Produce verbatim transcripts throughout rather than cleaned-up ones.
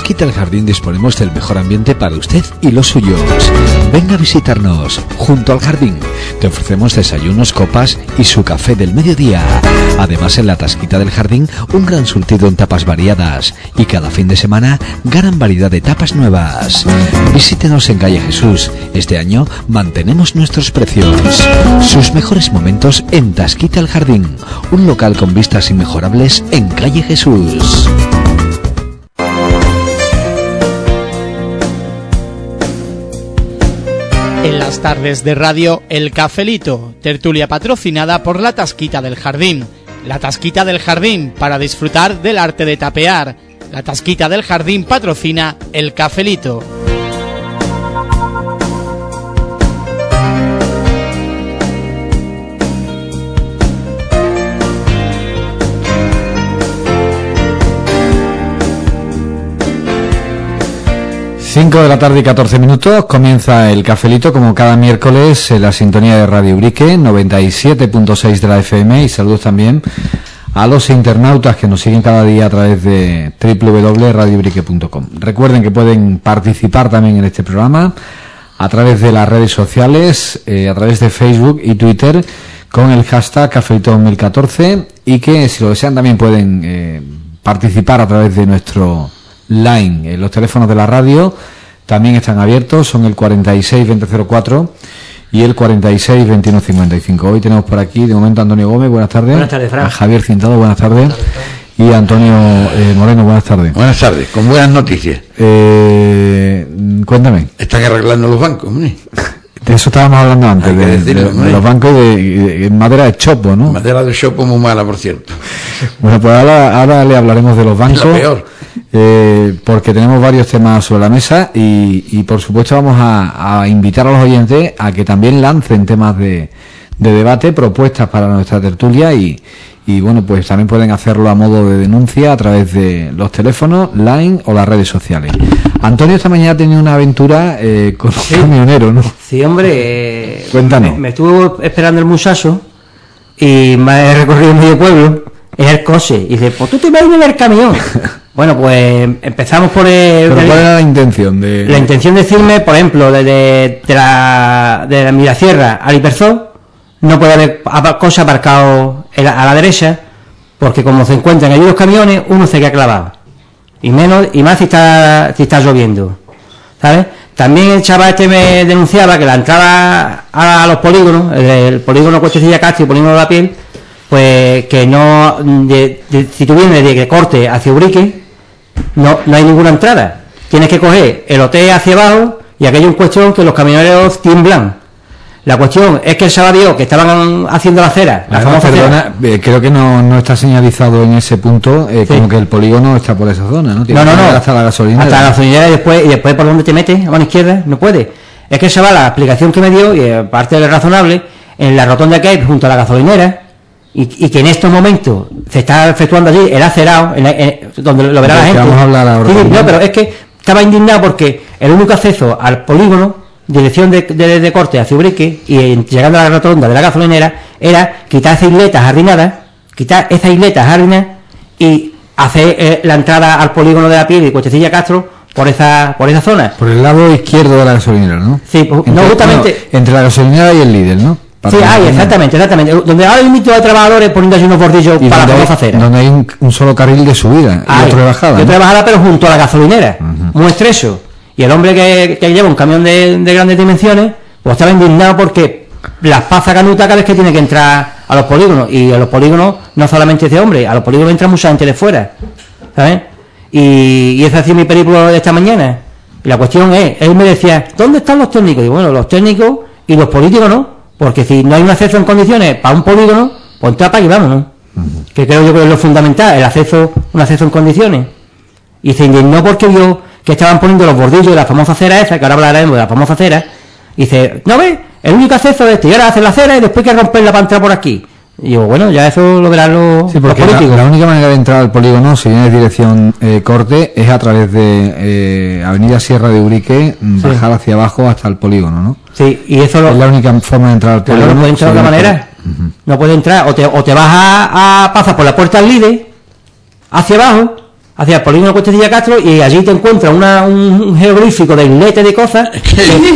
Tasquita el Jardín disponemos del mejor ambiente para usted y los suyos. Venga a visitarnos. Junto al jardín te ofrecemos desayunos, copas y su café del mediodía. Además, en la Tasquita del Jardín, un gran surtido en tapas variadas. Y cada fin de semana, gran variedad de tapas nuevas. Visítenos en Calle Jesús. Este año mantenemos nuestros precios. Sus mejores momentos en Tasquita el Jardín. Un local con vistas inmejorables en Calle Jesús. En las tardes de radio, El Cafelito, tertulia patrocinada por la Tasquita del Jardín. La Tasquita del Jardín, para disfrutar del arte de tapear. La Tasquita del Jardín patrocina El Cafelito. cinco de la tarde y catorce minutos, comienza el Cafelito como cada miércoles en la sintonía de Radio Ubrique, noventa y siete punto seis de la F M, y saludos también a los internautas que nos siguen cada día a través de doble u doble u doble u punto radio ubrique punto com. Recuerden que pueden participar también en este programa a través de las redes sociales, eh, a través de Facebook y Twitter con el hashtag Cafelito dos mil catorce, y que si lo desean también pueden eh, participar a través de nuestro line. Los teléfonos de la radio también están abiertos, son el cuarenta y seis veinte cero cuatro y el cuarenta y seis veintiuno cincuenta y cinco. Hoy tenemos por aquí de momento a Antonio Gómez, buenas tardes. Buenas tardes, Fran. A Javier Cintado, buenas tardes. Y a Antonio eh, Moreno, buenas tardes. Buenas tardes, con buenas noticias. Eh, cuéntame. Están arreglando los bancos, ¿no? De eso estábamos hablando antes, de, decirlo, de, de los bancos de, de, de madera de chopo, ¿no? Madera de chopo muy mala, por cierto. Bueno, pues ahora, ahora le hablaremos de los bancos. Lo peor. Eh, porque tenemos varios temas sobre la mesa y, y por supuesto vamos a, a invitar a los oyentes a que también lancen temas de, de debate, propuestas para nuestra tertulia y, y bueno, pues también pueden hacerlo a modo de denuncia a través de los teléfonos, line o las redes sociales. Antonio esta mañana ha tenido una aventura eh, con sí. un camionero, ¿no? Sí, hombre, eh, cuéntanos. Me, me estuvo esperando el muchacho y me he recorrido medio pueblo, es el coche, y dice, pues tú te vas a ir en el camión. Bueno, pues empezamos por el... ¿Pero cuál era la intención? de La intención de decirme, por ejemplo, de, de, de la de la Mirasierra al Hiperzó, no puede haber coche aparcado a la derecha, porque como se encuentran allí los camiones, uno se queda clavado. Y menos y más si está, si está lloviendo, ¿sabes? También el chaval este me denunciaba que la entrada a, a los polígonos, el, el polígono Cuestecilla Castro y el polígono de la Piel, pues que no, de, de, si tú vienes de que corte hacia Ubrique, no, no hay ninguna entrada. Tienes que coger el hotel hacia abajo y aquello en cuestión que los camioneros tiemblan. La cuestión es que el sábado que estaban haciendo la acera, la Además, famosa perdona, acera. eh, creo que no, no está señalizado en ese punto, eh, sí. Como que el polígono está por esa zona, ¿no? No, no, no. Hasta la gasolinera. Hasta la gasolinera y después, y después por donde te metes, a mano izquierda, no puede. Es que esa va la explicación que me dio, y aparte del razonable, en la rotonda que hay junto a la gasolinera, y, y que en estos momentos se está efectuando allí el acerado, en la, en, donde lo verá la gente. Vamos a hablar ahora. Sí, no, pero es que estaba indignado porque el único acceso al polígono, dirección de, de, de corte hacia Ubrique, y llegando a la rotonda de la gasolinera, era quitar esas isletas jardinadas, quitar esas isletas jardinadas y hacer eh, la entrada al polígono de la Piel y Cuestecilla Castro por esa por esa zona. Por el lado izquierdo de la gasolinera, ¿no? Sí, pues, entre, no justamente... No, entre la gasolinera y el líder, ¿no? Sí, hay, exactamente, exactamente. Donde hay un mito de trabajadores poniendo allí unos bordillos para la famosa acera. Donde hay un, un solo carril de subida y otro de bajada. Y otra de bajada, pero junto a la gasolinera, uh-huh. Muy estrecho. Y el hombre que, que lleva un camión de, de grandes dimensiones, pues estaba indignado porque las pasa canuta cada vez que tiene que entrar a los polígonos. Y a los polígonos, no solamente ese hombre, a los polígonos entra mucha gente de fuera, ¿sabes? Y, y ese ha sido mi periplo de esta mañana. Y la cuestión es, él me decía, ¿dónde están los técnicos? Y bueno, los técnicos y los políticos no. Porque si no hay un acceso en condiciones para un polígono, pues entra para y vámonos. Uh-huh. Que creo yo que es lo fundamental, el acceso, un acceso en condiciones. Y se indignó porque vio que estaban poniendo los bordillos de la famosa acera esa, que ahora hablaremos de la famosa acera, y dice, ¿no ves? El único acceso es este, y ahora hacen la acera y después hay que romperla para entrar por aquí. Y digo, bueno, ya eso lo verán los, sí, porque los políticos. La, la única manera de entrar al polígono, si viene dirección eh, corte, es a través de eh, Avenida Sierra de Ubrique, sí. Bajar hacia abajo hasta el polígono, ¿no? Sí, y eso lo, es la única forma de entrar al polígono. No puede entrar de otra manera. Uh-huh. No puede entrar, o te, o te vas a, a pasar por la puerta al líder, hacia abajo, hacia el polígono Cuestecilla Castro y allí te encuentras una, un, un geográfico de islete de cosas. Que, no,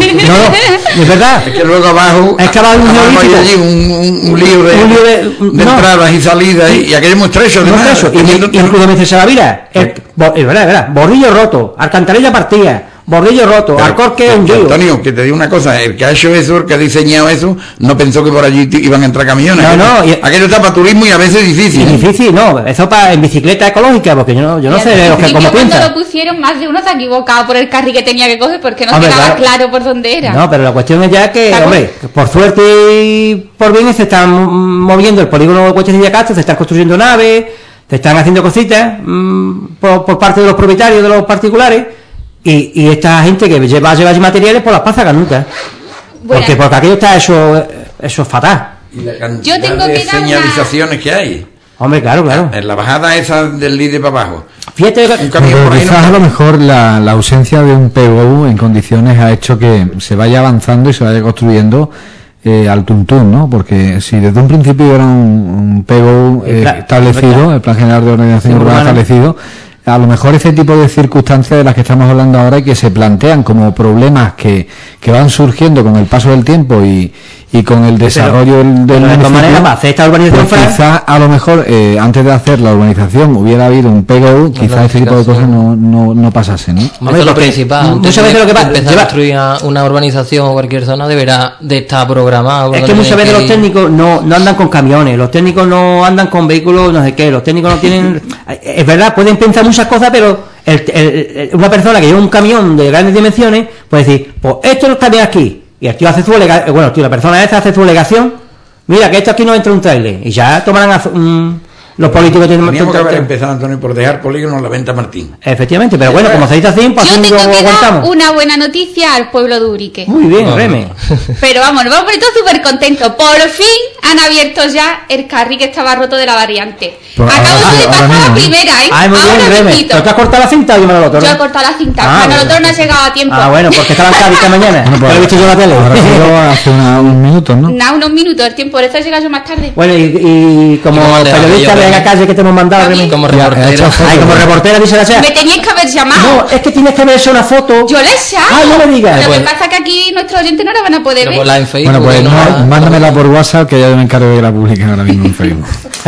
no, es verdad. Es que luego abajo, es que abajo, abajo hay allí un, un, un lío de, un lío de, de no, entradas y salidas y, y aquello es muy estrecho. Muy estrecho. Y, y incluso me dice Salavira, es verdad, es verdad, bordillo roto, alcantarilla partida, bordillo roto, Pero, Alcorque un lío. Antonio, que te digo una cosa, el que ha hecho eso, el que ha diseñado eso, no pensó que por allí iban a entrar camiones. No, no. Y, aquello está para turismo y a veces difícil. Es difícil, no, eso para en bicicleta ecológica, porque yo no, yo no sé de los que como cuando piensan. lo pusieron, más de uno se ha equivocado por el carril que tenía que coger porque no Hombre, quedaba claro. claro por dónde era. No, pero la cuestión es ya que, ¿Te hombre, por suerte y por bien se están moviendo el polígono de Cuestecilla Castro, se están construyendo naves, se están haciendo cositas mmm, por, por parte de los propietarios, de los particulares, y, y esta gente que lleva, lleva allí materiales por las plazas canutas. Bueno. Porque, porque aquello está eso, eso es fatal. Y la cantidad Yo tengo de que dar una- señalizaciones que hay. Hombre, claro, claro. En la bajada esa del líder para abajo. Fíjate, Un camión Pero por ahí no quizás a lo mejor la, la ausencia de un P O U en condiciones ha hecho que se vaya avanzando y se vaya construyendo eh, al tuntún, ¿no? Porque si desde un principio era un, un P O U eh, El plan- establecido, el Plan General de Organización Sí, Urbana urbana. establecido, a lo mejor ese tipo de circunstancias de las que estamos hablando ahora y que se plantean como problemas que, que van surgiendo con el paso del tiempo y, y con el desarrollo del, del pero de todas municipio, maneras, para hacer esta urbanización, pues Fran, quizás a lo mejor eh, antes de hacer la urbanización hubiera habido un P O U, quizás este tipo de cosas no, no, no pasasen, ¿no? Hombre, eso es lo porque principal. muchas Antes veces de lo que pasa- empezar lleva- a construir una, una urbanización o cualquier zona deberá de estar programado. es porque que muchas tiene veces que los ir- técnicos no, no andan con camiones, los técnicos no andan con vehículos no sé qué, los técnicos no tienen... Es verdad, pueden pensar muchas cosas, pero el, el, el- una persona que lleva un camión de grandes dimensiones puede decir, pues esto no está bien aquí, y el tío hace su alegación, bueno, el tío, la persona esta hace su alegación, mira que esto aquí no entra un trailer, y ya tomarán a- un- los políticos que tienen... Teníamos que haber empezado, Antonio, por dejar polígono en la venta Martín. Efectivamente, pero bueno, como se dice así, pues Yo así tengo lo que dar aguantamos. una buena noticia al pueblo de Urique. Muy bien, Vamos. Reme. Pero vamos, nos vamos a poner todos súper contentos. Por fin han abierto ya el carril que estaba roto de la variante. Pues Acabo ahora- de ahora pasar mismo, la ¿eh? primera, ¿eh? Ay, muy Ahora bien, Reme. mismito. ¿Pero te has cortado la cinta o yo me lo Yo he cortado la cinta. Ah, Manolo bueno. no ha llegado a tiempo. Ah, bueno, porque estaba en Cádiz esta mañana. Bueno, pues, Lo he visto yo en la tele. habrá sido hace una- unos minutos, ¿no? Nada, unos minutos. El tiempo, por eso he llegado yo más tarde. Bueno, y, y como ¿Y cómo te periodista has de ido, la Reme? calle que te hemos mandado, A mí. Reme. Como Ya, reportera. he hecho fotos. Ay, como reportera, dice la sea. Me teníais que haber llamado. No, es que tienes que verse una foto. Yo le he echado. Ah, no me digas. Lo que Pues- pasa es que aquí nuestros oyentes no la van a poder Pero ver. por la en Facebook. Bueno, pues no, no, no, mándamela por WhatsApp que ya yo me encargo de que la publiquen ahora mismo en Facebook.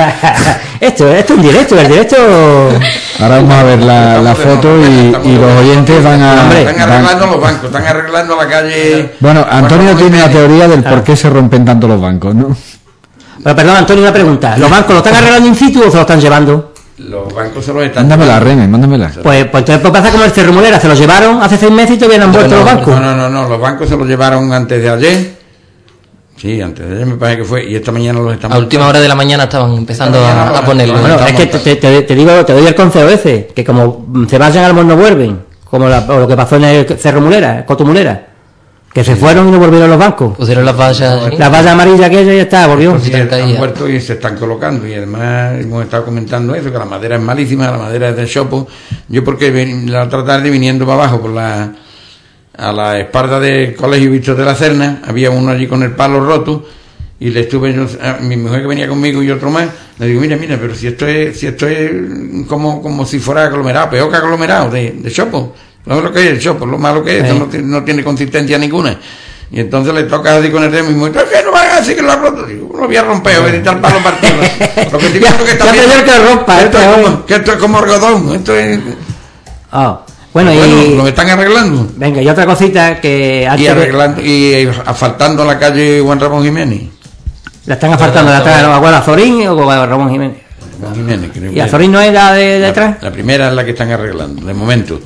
esto, esto en directo, el directo. Ahora vamos a ver la, la foto y, y los oyentes van a... Hombre, Están van- arreglando los bancos, están arreglando la calle. Bueno, Antonio Juan tiene la Jiménez. teoría del por qué se rompen tanto los bancos, ¿no? Pero perdón, Antonio, una pregunta. ¿Los bancos lo están arreglando in situ o se lo están llevando? Los bancos se los están Mándamela, llevando. Reme, mándamela. Pues, pues entonces pues pasa como el Cerrumolera, se los llevaron hace seis meses y todavía no han vuelto No, los no, bancos. No, no, no, los bancos se los llevaron antes de ayer. Sí, antes de ayer me parece que fue. Y esta mañana los están A última hora de la mañana estaban empezando Esta mañana a, a lo- ponerlo. lo- Bueno, Estamos es que te, te- te digo, te doy el consejo ese, que como se vayan al no vuelven, como la- o lo que pasó en el Cerro Mulera, Coto Mulera, que se fueron y no volvieron los bancos. Pusieron las vallas. ¿sí? La valla amarilla aquella ya está, volvió. Sí, están han caídas. vuelto y se están colocando. Y además hemos estado comentando eso, que la madera es malísima, la madera es de chopo. Yo porque ven- la otra tarde viniendo para abajo por la a la espalda del colegio Víctor de la Serna, había uno allí con el palo roto y le estuve yo, a mi mujer que venía conmigo y otro más, le digo, mira, mira, pero si esto es, si esto es como, como si fuera aglomerado, peor que aglomerado de, de chopo. No es lo que es el chopo, lo malo que es, Sí. esto no, tiene- no tiene consistencia ninguna. Y entonces le toca así con el dedo y mi mujer, ¿qué no van a decir que lo ha roto? Digo, lo había rompido, voy a echar el palo partido. Lo que estoy viendo que está Ya bien, te digo que lo rompa, esto este es hoy. como, que esto es como algodón, esto es... Ah, bueno, Bueno, y lo están arreglando. venga, y otra cosita que Y antes de- arreglando, y asfaltando la calle Juan Ramón Jiménez. la están asfaltando, la están no me acuerdo, a Zorín o a Ramón Jiménez. Ramón Jiménez, creo ¿Y que a es. Zorín no es la de detrás? La, la primera es la que están arreglando, de momento.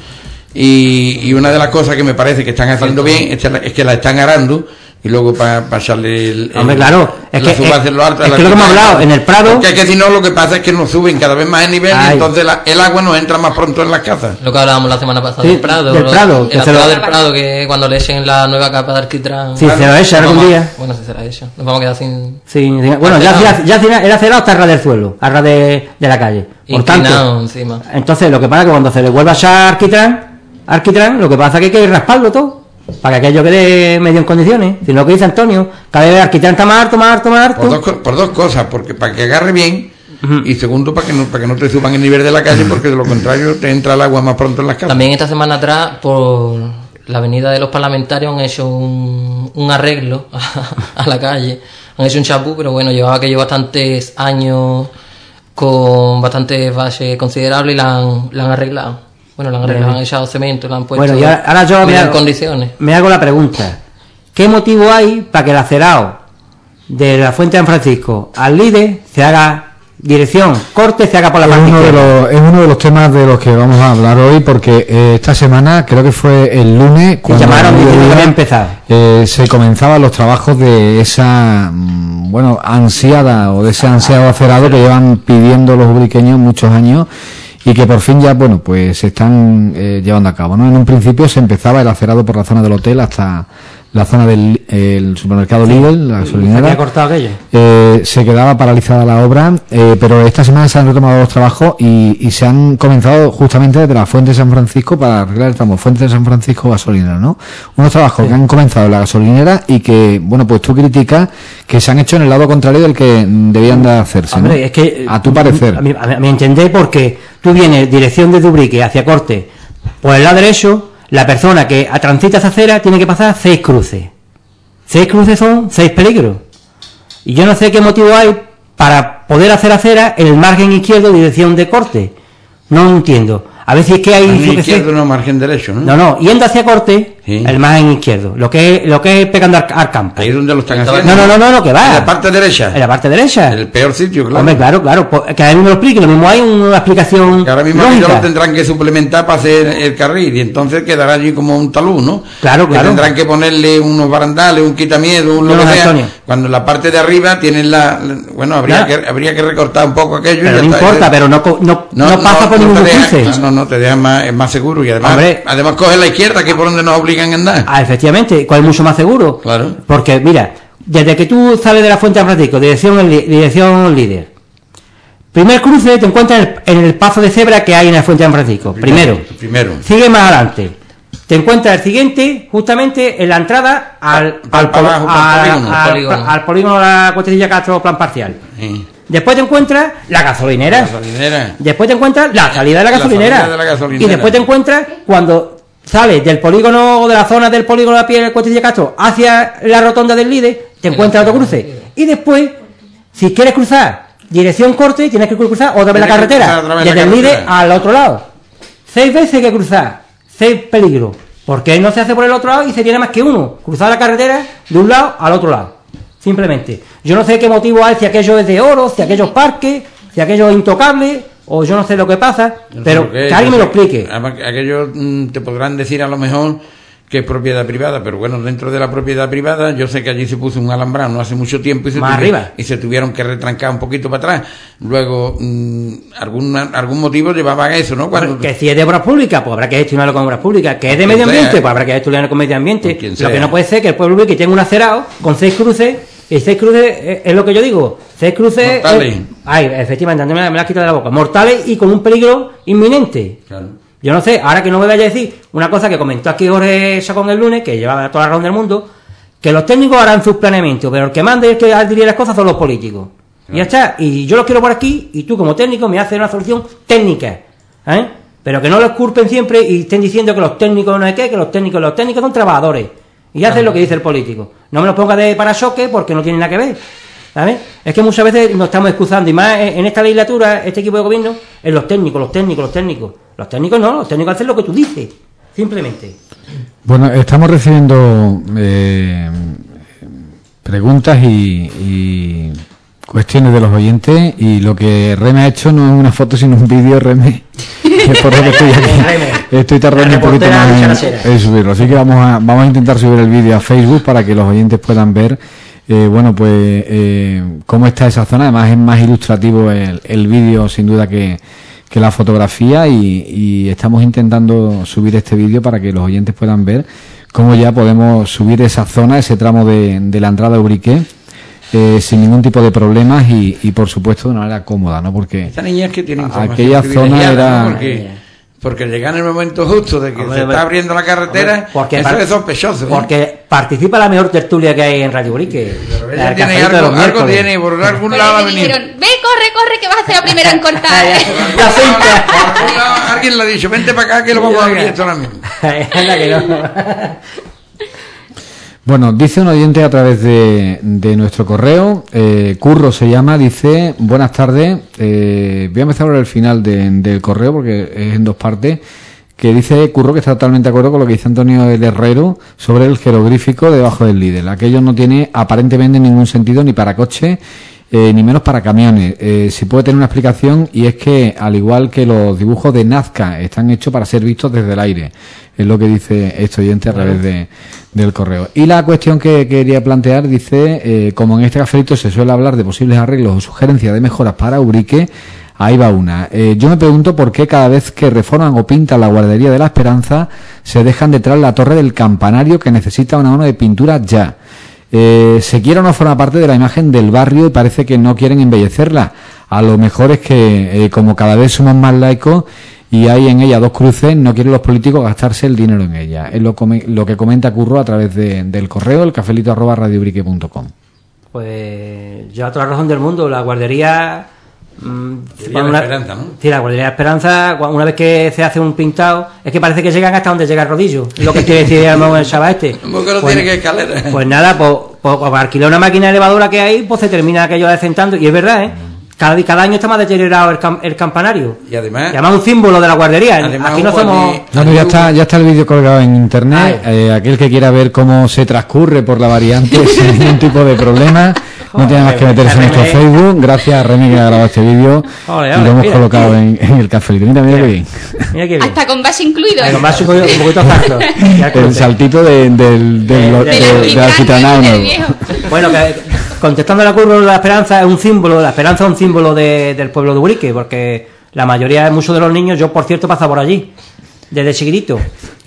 Y, y una de las cosas que me parece que están haciendo bien es que la, es que la están arando y luego para pasarle el, el- Hombre, claro, es la que- suba es- hacia lo alto, es la que lo que hemos quitan. hablado, en el Prado- Porque es que si no, lo que pasa es que nos suben cada vez más el nivel Ay. y entonces la- el agua nos entra más pronto en las casas. Lo que hablábamos la semana pasada Sí, del Prado. del lo- Prado, que El se lo- Prado del Prado, que cuando le echen la nueva capa de alquitrán. Sí, se lo echa nos algún vamos- día. Bueno, si será eso. Nos vamos a quedar sin. Sí, sí, bueno, ya, Acerado. ya, ya era cerrado hasta ras del suelo, a ras de, de la calle. Por Inclinado tanto, encima. entonces lo que pasa es que cuando se le vuelva a echar alquitrán, alquitrán, lo que pasa es que hay que rasparlo todo, para que aquello quede medio en condiciones. Si no, lo que dice Antonio, cada vez el alquitrán está más harto, más harto, más Por harto. dos, co- por dos cosas, porque para que agarre bien, Uh-huh. Y segundo, para que no para que no te suban el nivel de la calle, porque de lo contrario te entra el agua más pronto en las casas. También esta semana atrás, por la avenida de los Parlamentarios, han hecho un, un arreglo a, a la calle. Han hecho un chapú, pero bueno, llevaba aquello bastantes años con bastantes bases considerables y la han, la han arreglado. Bueno, la han arreglado, han echado cemento, la han puesto bueno, ya, ahora yo me en hago, condiciones. Me hago la pregunta. ¿Qué motivo hay para que el acerado de la Fuente de San Francisco al Líder se haga dirección, corte, se haga por la parte uno de los, es uno de los temas de los que vamos a hablar hoy, porque eh, esta semana, creo que fue el lunes, cuando llamaron diciendo que había empezado. Eh, se comenzaban los trabajos de esa, mm, bueno, ansiada o de ese ansiado acerado que llevan pidiendo los ubriqueños muchos años y que por fin ya, bueno, pues se están eh, llevando a cabo, ¿no? En un principio se empezaba el acerado por la zona del hotel hasta la zona del el supermercado sí. Lidl, la gasolinera. ¿Se había cortado aquello? Eh, se quedaba paralizada la obra, eh, pero esta semana se han retomado los trabajos y, y se han comenzado justamente desde la Fuente de San Francisco para arreglar el tramo Fuente de San Francisco gasolinera, ¿no? Unos trabajos sí. que han comenzado en la gasolinera y que, bueno, pues tú criticas que se han hecho en el lado contrario del que debían de hacerse, Hombre, ¿no? es que, a tu parecer. A mi, a mi entender, porque tú vienes dirección de Dubrique hacia Corte por el lado derecho, la persona que transita esa acera tiene que pasar seis cruces. Seis cruces son seis peligros. Y yo no sé qué motivo hay para poder hacer acera en el margen izquierdo de dirección de Corte. No entiendo. A ver si es que hay... Margen izquierdo, no margen derecho, ¿no? No, no, yendo hacia Corte, sí. el margen izquierdo. Lo que es, lo que es pegando al, al campo. Ahí es donde lo están haciendo. No, no, no, no, no, que va. En la parte derecha. En la parte derecha. El peor sitio, claro. Hombre, claro, claro. Que ahora mismo me lo explique, lo mismo hay una explicación. Que ahora mismo ellos lo tendrán que suplementar para hacer el carril y entonces quedará allí como un talud, ¿no? Claro, claro. Que tendrán que ponerle unos barandales, un quitamiedo, un lo no, que sea. Antonio. Cuando en la parte de arriba tienen la... Bueno, habría, que, habría que recortar un poco aquello. Pero y ya no está. importa, pero no, no, no, no pasa por ningún cruce. No, no, te deja más, es más seguro y además, Hombre, además coge la izquierda, que es por donde nos obligan a andar. Ah, efectivamente, ¿cuál es mucho más seguro? Claro. Porque, mira, desde que tú sales de la Fuente de San Francisco, dirección, dirección Líder, primer cruce te encuentras en el, en el paso de cebra que hay en la Fuente de San Francisco. Primero. Primero. Sigue más adelante. Te encuentras el siguiente, justamente en la entrada al, al, al, abajo, al, polígono, al, polígono. al polígono de la Cuestecilla Castro plan parcial. Sí. Después te encuentras la gasolinera. la gasolinera. Después te encuentras la salida de la gasolinera. La de la gasolinera. Y después te encuentras cuando sales del polígono o de la zona del polígono de la piel del Cuestecilla Castro hacia la rotonda del Líder, te encuentras otro cruce. Y después, si quieres cruzar dirección Corte, tienes que cruzar otra vez la carretera. Desde el Líder al otro lado. Seis veces hay que cruzar. Seis peligros. Porque no se hace por el otro lado y se tiene más que uno. Cruzar la carretera de un lado al otro lado. Simplemente. Yo no sé qué motivo hay, si aquello es de oro, si aquello es parque, si aquello es intocable, o yo no sé lo que pasa, no pero que, que alguien me lo explique. Además, aquello mmm, te podrán decir a lo mejor que es propiedad privada, pero bueno, dentro de la propiedad privada, yo sé que allí se puso un alambrado no hace mucho tiempo y se, más tuvieron, arriba. y se tuvieron que retrancar un poquito para atrás. Luego, mmm, algún, algún motivo llevaba a eso, ¿no? Cuando... Que si es de obras públicas, pues habrá que gestionarlo con obras públicas. Que es de medio ambiente, pues habrá que gestionarlo con medio ambiente. Lo sea. Que no puede ser que el pueblo que tenga un acerado con seis cruces, y seis cruces es, es lo que yo digo, seis cruces... Mortales. Es, ay, efectivamente, me la, me la has quitado de la boca. Mortales y con un peligro inminente. Claro. Yo no sé, ahora que no me vaya a decir una cosa que comentó aquí Jorge Sacón el lunes, que llevaba toda la razón del mundo, que los técnicos harán sus planeamientos, pero el que manda y el que diría las cosas son los políticos. Claro. Y ya está, y yo los quiero por aquí, y tú como técnico me haces una solución técnica, ¿eh? Pero que no los culpen siempre y estén diciendo que los técnicos no hay qué, que los técnicos, los técnicos son trabajadores, y hacen claro. Lo que dice el político. No me los ponga de parachoque porque no tiene nada que ver, ¿sabes? Es que muchas veces nos estamos excusando, y más en esta legislatura, este equipo de gobierno, en los técnicos, los técnicos, los técnicos. Los técnicos no, los técnicos hacen lo que tú dices, simplemente. Bueno, estamos recibiendo eh, preguntas y, y cuestiones de los oyentes, y lo que Reme ha hecho no es una foto sino un vídeo, Reme. Es por lo que estoy aquí. Estoy tardando un poquito más en, en subirlo, así que vamos a, vamos a intentar subir el vídeo a Facebook para que los oyentes puedan ver eh, bueno, pues eh, cómo está esa zona. Además es más ilustrativo el, el vídeo sin duda que que la fotografía, y, y estamos intentando subir este vídeo para que los oyentes puedan ver cómo ya podemos subir esa zona, ese tramo de, de la entrada de Ubrique eh, sin ningún tipo de problemas y, y por supuesto de una manera cómoda, ¿no? Porque esta niña es que tiene aquella zona era... ¿no? Porque, porque llega en el momento justo de que hombre, se está abriendo la carretera, porque eso es sospechoso. Porque ¿eh? Participa la mejor tertulia que hay en Radio Ubrique. Ella El tiene cafelito de algo, los algo miércoles. tiene, por algún Pues lado ha le venido. dijeron, ve, corre, corre, que vas a ser la primera en cortar. La cinta. Por algún lado alguien le ha dicho, vente para acá que lo vamos a abrir esto ahora mismo. Anda que no. Bueno, dice un oyente a través de, de nuestro correo, eh, Curro se llama, dice, buenas tardes, eh, voy a empezar por el final de- del correo porque es en dos partes, que dice Curro que está totalmente de acuerdo con lo que dice Antonio el Herrero sobre el jeroglífico debajo del líder. Aquello no tiene aparentemente ningún sentido ni para coche, eh, ni menos para camiones. Eh, si puede tener una explicación, y es que, al igual que los dibujos de Nazca, están hechos para ser vistos desde el aire. Es lo que dice este oyente a través de, del correo. Y la cuestión que quería plantear, dice, eh, como en este cafelito se suele hablar de posibles arreglos o sugerencias de mejoras para Ubrique, ahí va una. Eh, yo me pregunto por qué cada vez que reforman o pintan la guardería de la Esperanza se dejan detrás la torre del campanario, que necesita una mano de pintura ya. Eh, se quiere o no forma parte de la imagen del barrio y parece que no quieren embellecerla. A lo mejor es que, eh, como cada vez somos más laicos y hay en ella dos cruces, no quieren los políticos gastarse el dinero en ella. Es lo, come- lo que comenta Curro a través de- del correo, el cafelito arroba radiobrique punto com. Pues yo, toda la razón del mundo, la guardería. mm, Guardería de una- Esperanza, ¿no? Sí, la guardería de Esperanza, cua- una vez que se hace un pintado, es que parece que llegan hasta donde llega el rodillo. Es lo que quiere decir el chaval este. ¿Cómo que no Pues- tiene que escalera? Pues nada, pues, pues, pues alquilar una máquina elevadora que hay, pues se termina aquello decentando. Y es verdad, ¿eh? Cada, cada año está más deteriorado el, cam- el campanario. Y además, Y además un símbolo de la guardería. Además, Aquí no Hugo, somos... allí- No, no, ya está, ya está el vídeo colgado en internet. Eh, aquel que quiera ver cómo se transcurre por la variante sin ningún tipo de problema, no tiene más que meterse en nuestro Remy. Facebook. Gracias a Remy que ha grabado este vídeo Ole, y ole, lo hemos mira. colocado en, en el cafelito. Mira, mira qué bien. Mira qué bien. Hasta con base incluido. Ahí, con más un poquito, un poquito zarzo. Ya El cruce. saltito de, del, del, De- lo- de de- la de Gitana, Alquitanao del nuevo. viejo. Bueno, que, contestando a la curva, la esperanza es un símbolo, la esperanza es un símbolo de- del pueblo de Ubrique, porque la mayoría, muchos de los niños, yo por cierto paso por allí, desde chiquitito,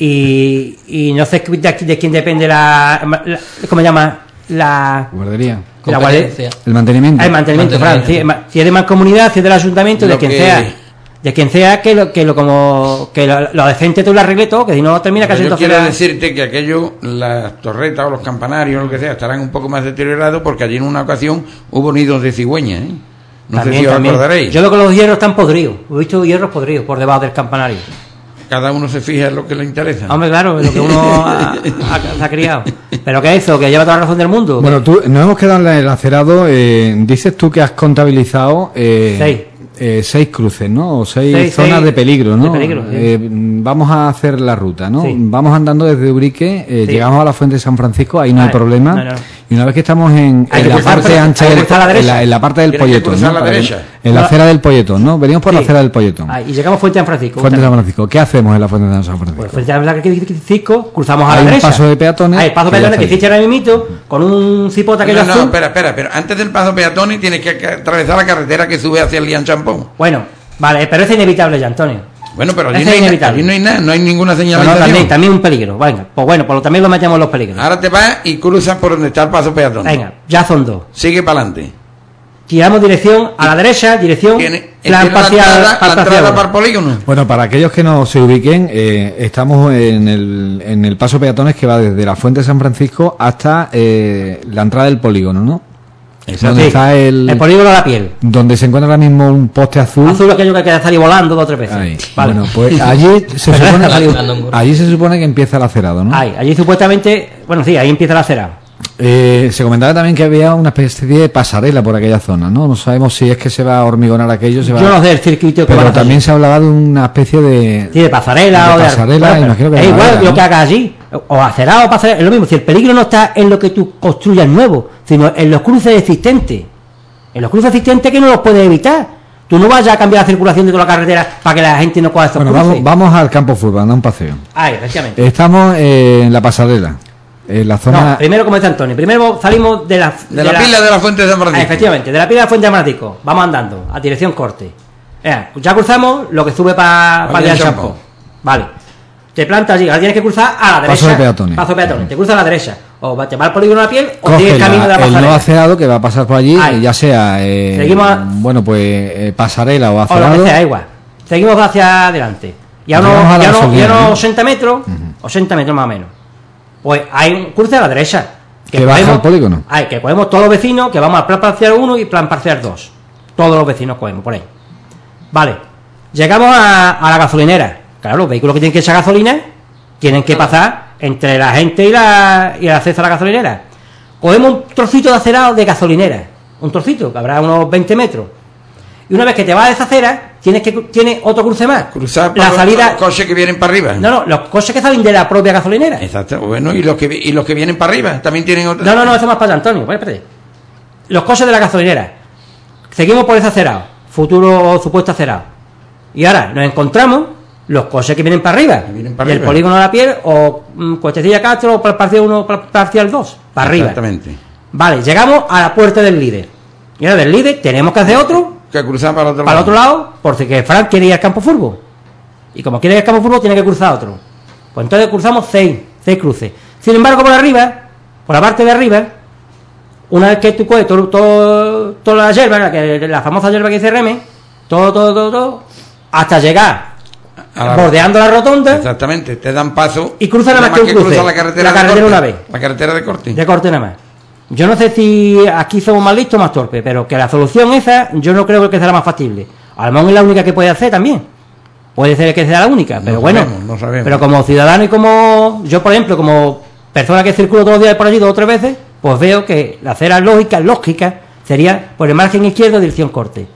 y, y no sé de, de quién depende la, la- ¿cómo se llama? La, Guardería. la guardia- Competencia. El mantenimiento. ah, el mantenimiento, Fran, Mantenimiento. sí, ma- si es de mancomunidad, si es del ayuntamiento, de Lo quien que- sea, de quien sea, que lo, que lo como, que lo, lo decente tú lo arregle todo, que si no termina casi yo entonces quiero la- decirte que aquello, las torretas o los campanarios o lo que sea, estarán un poco más deteriorados porque allí en una ocasión hubo nidos de cigüeña, ¿eh? No también, sé si os también. acordaréis. Yo veo que los hierros están podridos, he visto hierros podridos por debajo del campanario. Cada uno se fija en lo que le interesa. Hombre, claro, es lo que uno ha, ha- se ha criado. Pero ¿qué es eso? Que lleva toda la razón del mundo. Bueno, tú, nos hemos quedado en el acerado. Eh, dices tú que has contabilizado eh, Seis. eh, seis cruces, ¿no? O seis, Seis, zonas seis de peligro, ¿no? de peligro, sí. Eh, vamos a hacer la ruta, ¿no? Sí. Vamos andando desde Ubrique, eh, Sí. llegamos a la Fuente de San Francisco, ahí no hay Vale, problema. no, no. Y una vez que estamos en, Hay en que la cruzar parte por- ancha hay que del, cruzar a la en, derecha. la, en la parte del Tienes que polletón, cruzar ¿no? a la Para- derecha. En la No. acera del polletón, ¿no? Venimos por la Sí. acera del polletón. Ah, y llegamos a Fuente de San Francisco. Fuente de San justamente. Francisco. ¿Qué hacemos en la Fuente de San Francisco? Pues Fuente de San Francisco, cruzamos a Hay la un derecha. paso de peatones Hay el paso de que ya peatones que está hiciste ahora mismo, con un cipota que No, yo no, azul. espera, espera, pero antes del paso peatones tienes que ca- atravesar la carretera que sube hacia el Lian Champón. Bueno, vale, pero es inevitable ya, Antonio. Bueno, pero allí Ese no, hay es na- inevitable. allí no hay nada, no hay ninguna No, no, señalización. también, también un peligro. Venga, pues bueno, pues también lo metemos en los peligros. Ahora te vas y cruzas por donde está el paso peatones. Venga, ya son dos. Sigue para adelante. Tiramos dirección a la derecha, dirección Tiene, plan tiene la parcial, entrada, la parcial. entrada para el polígono. Bueno, para aquellos que no se ubiquen, eh, estamos en el, en el paso peatones que va desde la Fuente de San Francisco hasta eh, la entrada del polígono, ¿no? Donde Sí, está el, el polígono de la piel. donde se encuentra ahora mismo un poste azul. Azul aquello que queda salir volando dos o tres veces. Ahí. Vale. Bueno, pues allí se supone, Salió- allí se supone que empieza el acerado, ¿no? Ahí, allí supuestamente, bueno, sí, ahí empieza la acera. Eh, se comentaba también que había una especie de pasarela por aquella zona, ¿no? No sabemos si es que se va a hormigonar aquello, se va. Yo no sé el circuito que van a Pero hacer. también se hablaba de una especie de. Sí, de pasarela de o de pasarela, bueno, imagino que es de igual madera, lo ¿no? que hagas allí, o acerado o pasarela, es lo mismo. Si el peligro no está en lo que tú construyas nuevo, sino en los cruces existentes. En los cruces existentes que no los puedes evitar. Tú no vayas a cambiar la circulación de toda la carretera para que la gente no coja estos Bueno, cruces. vamos, vamos al campo fútbol, a un paseo. Ahí, efectivamente. Estamos eh, en la pasarela, en la zona. No, primero como dice Antonio, primero salimos de la, De la pila de la Fuente de San Ah, Francisco. efectivamente, de la pila de la Fuente de San Francisco. Vamos andando, a dirección corte. Eh, ya cruzamos lo que sube para Vale, el el champón. champón. Vale. Te plantas allí, ahora tienes que cruzar a la derecha. Paso de peatones. Paso de peatones. Te cruzas a la derecha. O va- te va al polígono de la piel o coge sigues el camino de la la- el no pasarela. acerado que va a pasar por allí, Ahí. ya sea eh, Seguimos a- bueno pues eh, pasarela o O lo acerado. que sea, igual. Seguimos hacia adelante. Y a Llegamos a unos, la ya unos, gasolina, ya unos ¿no? ochenta metros, ochenta metros más o menos. Pues hay un cruce a la derecha. Que, que baja el polígono. Ay, que cogemos todos los vecinos, que vamos al plan parcial uno y plan parcial dos. Todos los vecinos cogemos por ahí. Vale. Llegamos a, a la gasolinera. Claro, los vehículos que tienen que echar gasolina tienen que pasar entre la gente y, la, y el acceso a la gasolinera. Cogemos un trocito de acerado de gasolinera. Un trocito, que habrá unos veinte metros. Y una vez que te vas a esa acera, tienes que tiene otro cruce más. Cruzar por la los, salida, los coches que vienen para arriba. No, no, los coches que salen de la propia gasolinera. Exacto, bueno, y los que y los que vienen para arriba también tienen otra. No, no, no, eso más para allá, Antonio. Bueno, espérate. Los coches de la gasolinera. Seguimos por ese acerado, futuro supuesto acerado. Y ahora nos encontramos los coches que vienen para arriba. Vienen para del arriba. polígono de la Piel o um, Cuestecilla Castro o para el parcial uno o parcial dos. Para arriba. Exactamente. Vale, llegamos a la puerta del líder. Y ahora del líder tenemos que hacer otro. Que cruzar para el otro para lado. el otro lado, porque Frank quiere ir al campo fútbol. Y como quiere ir al campo fútbol, tiene que cruzar otro. Pues entonces cruzamos seis, seis cruces. Sin embargo, por arriba, por la parte de arriba, una vez que tú coges todo, todo, toda la hierba, la, que, la famosa hierba que dice Reme, todo, todo, todo, todo, hasta llegar la, bordeando la rotonda. Exactamente, te dan paso. Y cruzan nada más que un cruce. Cruza la carretera, la carretera de una vez. La carretera de corte. De corte nada más. Yo no sé si aquí somos más listos o más torpes, pero que la solución esa, yo no creo que sea la más factible. A lo mejor es la única que puede hacer también. Puede ser que sea la única, pero no bueno. Sabemos, no sabemos. Pero como ciudadano y como yo, por ejemplo, como persona que circulo todos los días por allí dos o tres veces, pues veo que la acera lógica, lógica, sería por el margen izquierdo dirección corte.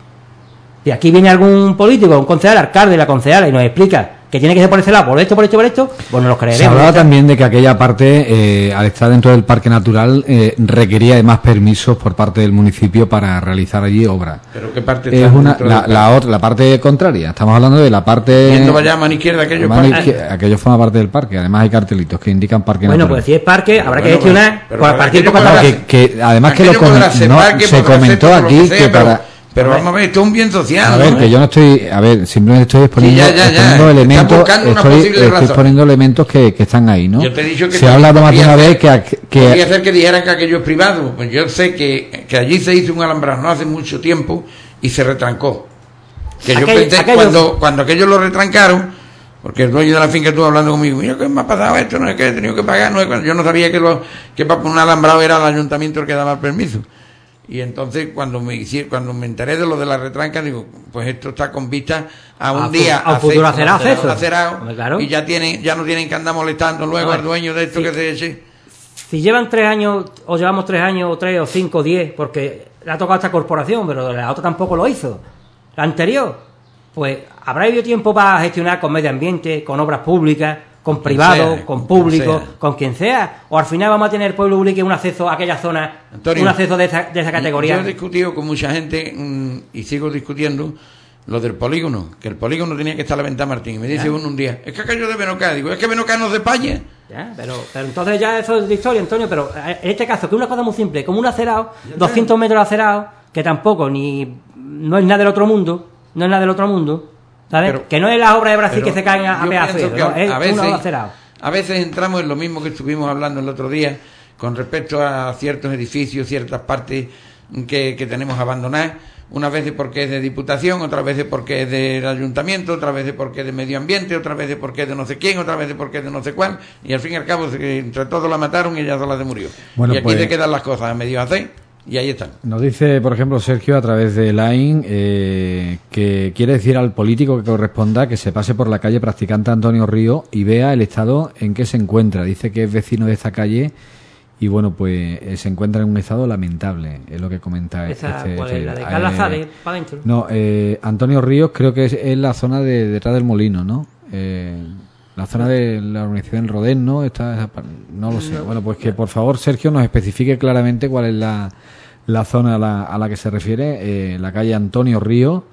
Si aquí viene algún político, un concejal, alcalde, la concejala, y nos explica que tiene que ser por ese lado, por esto, por esto, por esto, pues no los creeremos. Se hablaba también de que aquella parte, eh, al estar dentro del parque natural, eh, requería de más permisos por parte del municipio para realizar allí obras. ¿Pero qué parte es está una dentro la, del la otra, la parte contraria. Estamos hablando de la parte. Yendo para allá, mano izquierda, aquello mano parque. izquierda, aquello forma parte del parque. Además hay cartelitos que indican parque Bueno, natural. pues si es parque, habrá Bueno, que gestionar pues, pero por para partir aquello por podrá Claro, que, que además que lo Aquello comen- podrá ser no, parque, se podrá comentó ser todo lo aquí sea, que pero- para. Pero vamos a ver, esto es un bien social. A ver, ¿no? que yo no estoy, a ver, simplemente estoy exponiendo, Sí, ya, ya, ya. exponiendo Estás elementos, buscando una estoy, posible estoy razón. poniendo elementos que, que están ahí, ¿no? Yo te he dicho que se ha hablado más de una podría vez que, ser- que Podría ser que dijeran que aquello es privado. Pues yo sé que, que allí se hizo un alambrado no hace mucho tiempo y se retrancó. Que yo Aquel- pensé, aquello- cuando, cuando aquellos lo retrancaron, porque el dueño de la finca estuvo hablando conmigo, mira, ¿qué me ha pasado esto? No es que he tenido que pagar, no es que yo no sabía que, lo, que para un alambrado era el ayuntamiento el que daba el permiso. Y entonces cuando me hicieron, cuando me enteré de lo de la retranca, digo, pues esto está con vista a un A fu- día a un futuro acerado, acceso. acerado, Hombre, claro. y ya tienen, ya no tienen que andar molestando luego A ver, al dueño de esto sí. que se eche. Si llevan tres años, o llevamos tres años, o tres, o cinco, o diez, porque le ha tocado a esta corporación, pero la otra tampoco lo hizo, la anterior, pues habrá habido tiempo para gestionar con medio ambiente, con obras públicas, con privados, sea, con con quien público, sea. con quien sea, o al final vamos a tener el pueblo público un acceso a aquella zona, Antonio, un acceso de esa, de esa categoría. Yo he discutido con mucha gente mmm, y sigo discutiendo lo del polígono, que el polígono tenía que estar a la venta Martín. Y me dice Ya. uno un día, es que aquello de Benocá, digo, es que Benocá no es de España. Ya, pero, pero entonces ya eso es de historia, Antonio, pero en este caso, que es una cosa muy simple, como un acerado, doscientos metros de acerado, que tampoco ni no es nada del otro mundo, no es nada del otro mundo, ¿sabes? Pero- que no es la obra de Brasil Pero que se caen a, a yo pedazos, pienso que no, a- es a veces, un acerado. a veces entramos en lo mismo que estuvimos hablando el otro día con respecto a ciertos edificios, ciertas partes que, que tenemos abandonadas, unas veces porque es de diputación, otras veces porque es del ayuntamiento, otras veces porque es de medio ambiente, otras veces porque es de no sé quién, otras veces porque es de no sé cuál, y al fin y al cabo se- entre todos la mataron y ella sola se murió. Bueno, y aquí pues- se quedan las cosas a medio hacer y ahí están. Nos dice, por ejemplo, Sergio a través de Line eh, que quiere decir al político que corresponda que se pase por la calle Practicante Antonio Río y vea el estado en que se encuentra. Dice que es vecino de esta calle y bueno, pues eh, se encuentra en un estado lamentable, es lo que comenta. Esa, este, ¿cuál es? este, La de eh, Calazade, para adentro. No, eh, Antonio Ríos creo que es, es la zona de detrás del molino, ¿no? Eh, la zona de la organización Rodén, ¿no? Está, esa par- no lo sé. Bueno, pues que por favor Sergio nos especifique claramente cuál es la, la zona a la, a la que se refiere, eh, la calle Antonio Ríos,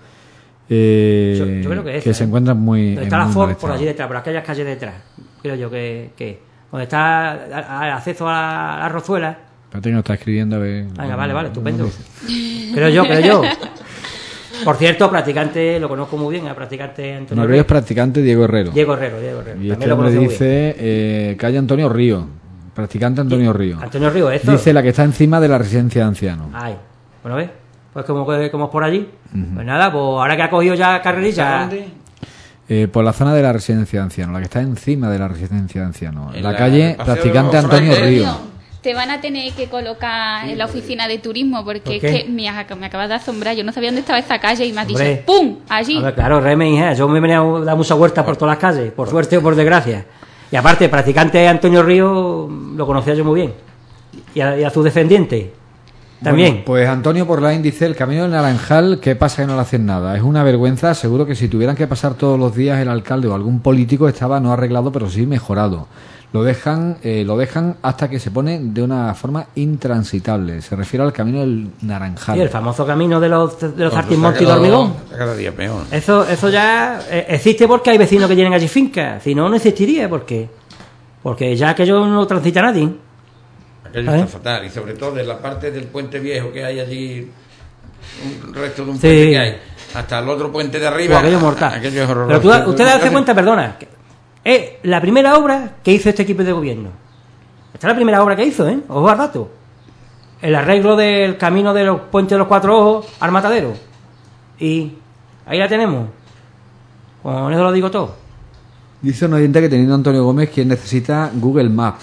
eh, Yo- yo creo que esa, se ¿eh? encuentra muy... Donde en está la muy Ford mal por estado. allí detrás, por aquellas calles detrás, creo yo que, que donde está el acceso a la Rozuela. Espérate que nos está escribiendo a ver... Venga, vale, vale, estupendo. Creo yo, creo yo. Por cierto, practicante, lo conozco muy bien, a practicante Antonio Antonio Ríos Ríos. es practicante Diego Herrero. Diego Herrero, Diego Herrero. Y También este lo hombre conozco muy bien. dice eh, calle Antonio Ríos, practicante Antonio Ríos. Antonio Ríos, esto. Dice la que está encima de la residencia de ancianos. Ay, bueno, ¿ves? Pues como, como es por allí. Pues nada, pues ahora que ha cogido ya carrerilla. ¿Dónde? Eh, por la zona de la residencia de ancianos, la que está encima de la residencia de ancianos. En La, la- calle Paseo practicante de los Antonio Frailes. Ríos. Te van a tener que colocar en la oficina de turismo porque ¿Por es qué? que me, ac- me acabas de asombrar. Yo no sabía dónde estaba esta calle y me has Hombre. dicho ¡pum! Allí. A ver, claro, Reme, hija, yo me venía a dar mucha vuelta por todas las calles, por suerte o por desgracia. Y aparte, el practicante Antonio Río lo conocía yo muy bien. Y a, y a su descendiente también. Bueno, pues Antonio Porlaín dice: el camino del Naranjal, ¿qué pasa que no le hacen nada? Es una vergüenza. Seguro que si tuvieran que pasar todos los días el alcalde o algún político estaba no arreglado, pero sí mejorado. Lo dejan eh, lo dejan hasta que se pone de una forma intransitable. Se refiere al camino del Naranjal. Sí, el famoso camino de los, de los Pues Artismontes y está de cada- Hormigón. está cada día peor. Eso, eso ya eh, existe porque hay vecinos que tienen allí fincas. Si no, no existiría. porque Porque ya que yo no lo transita nadie. Aquello ¿Eh? está fatal, y sobre todo de la parte del puente viejo que hay allí, un resto de un Sí. puente que hay, hasta el otro puente de arriba. O aquello mortal. Aquello es horroroso. Pero tú, usted hace cuenta, perdona, que es la primera obra que hizo este equipo de gobierno. Esta es la primera obra que hizo, ¿eh? Ojo al dato. El arreglo del camino de los puentes de los Cuatro Ojos al Matadero. Y ahí la tenemos. Con eso lo digo todo. Dice un oyente que teniendo Antonio Gómez, quien necesita Google Maps.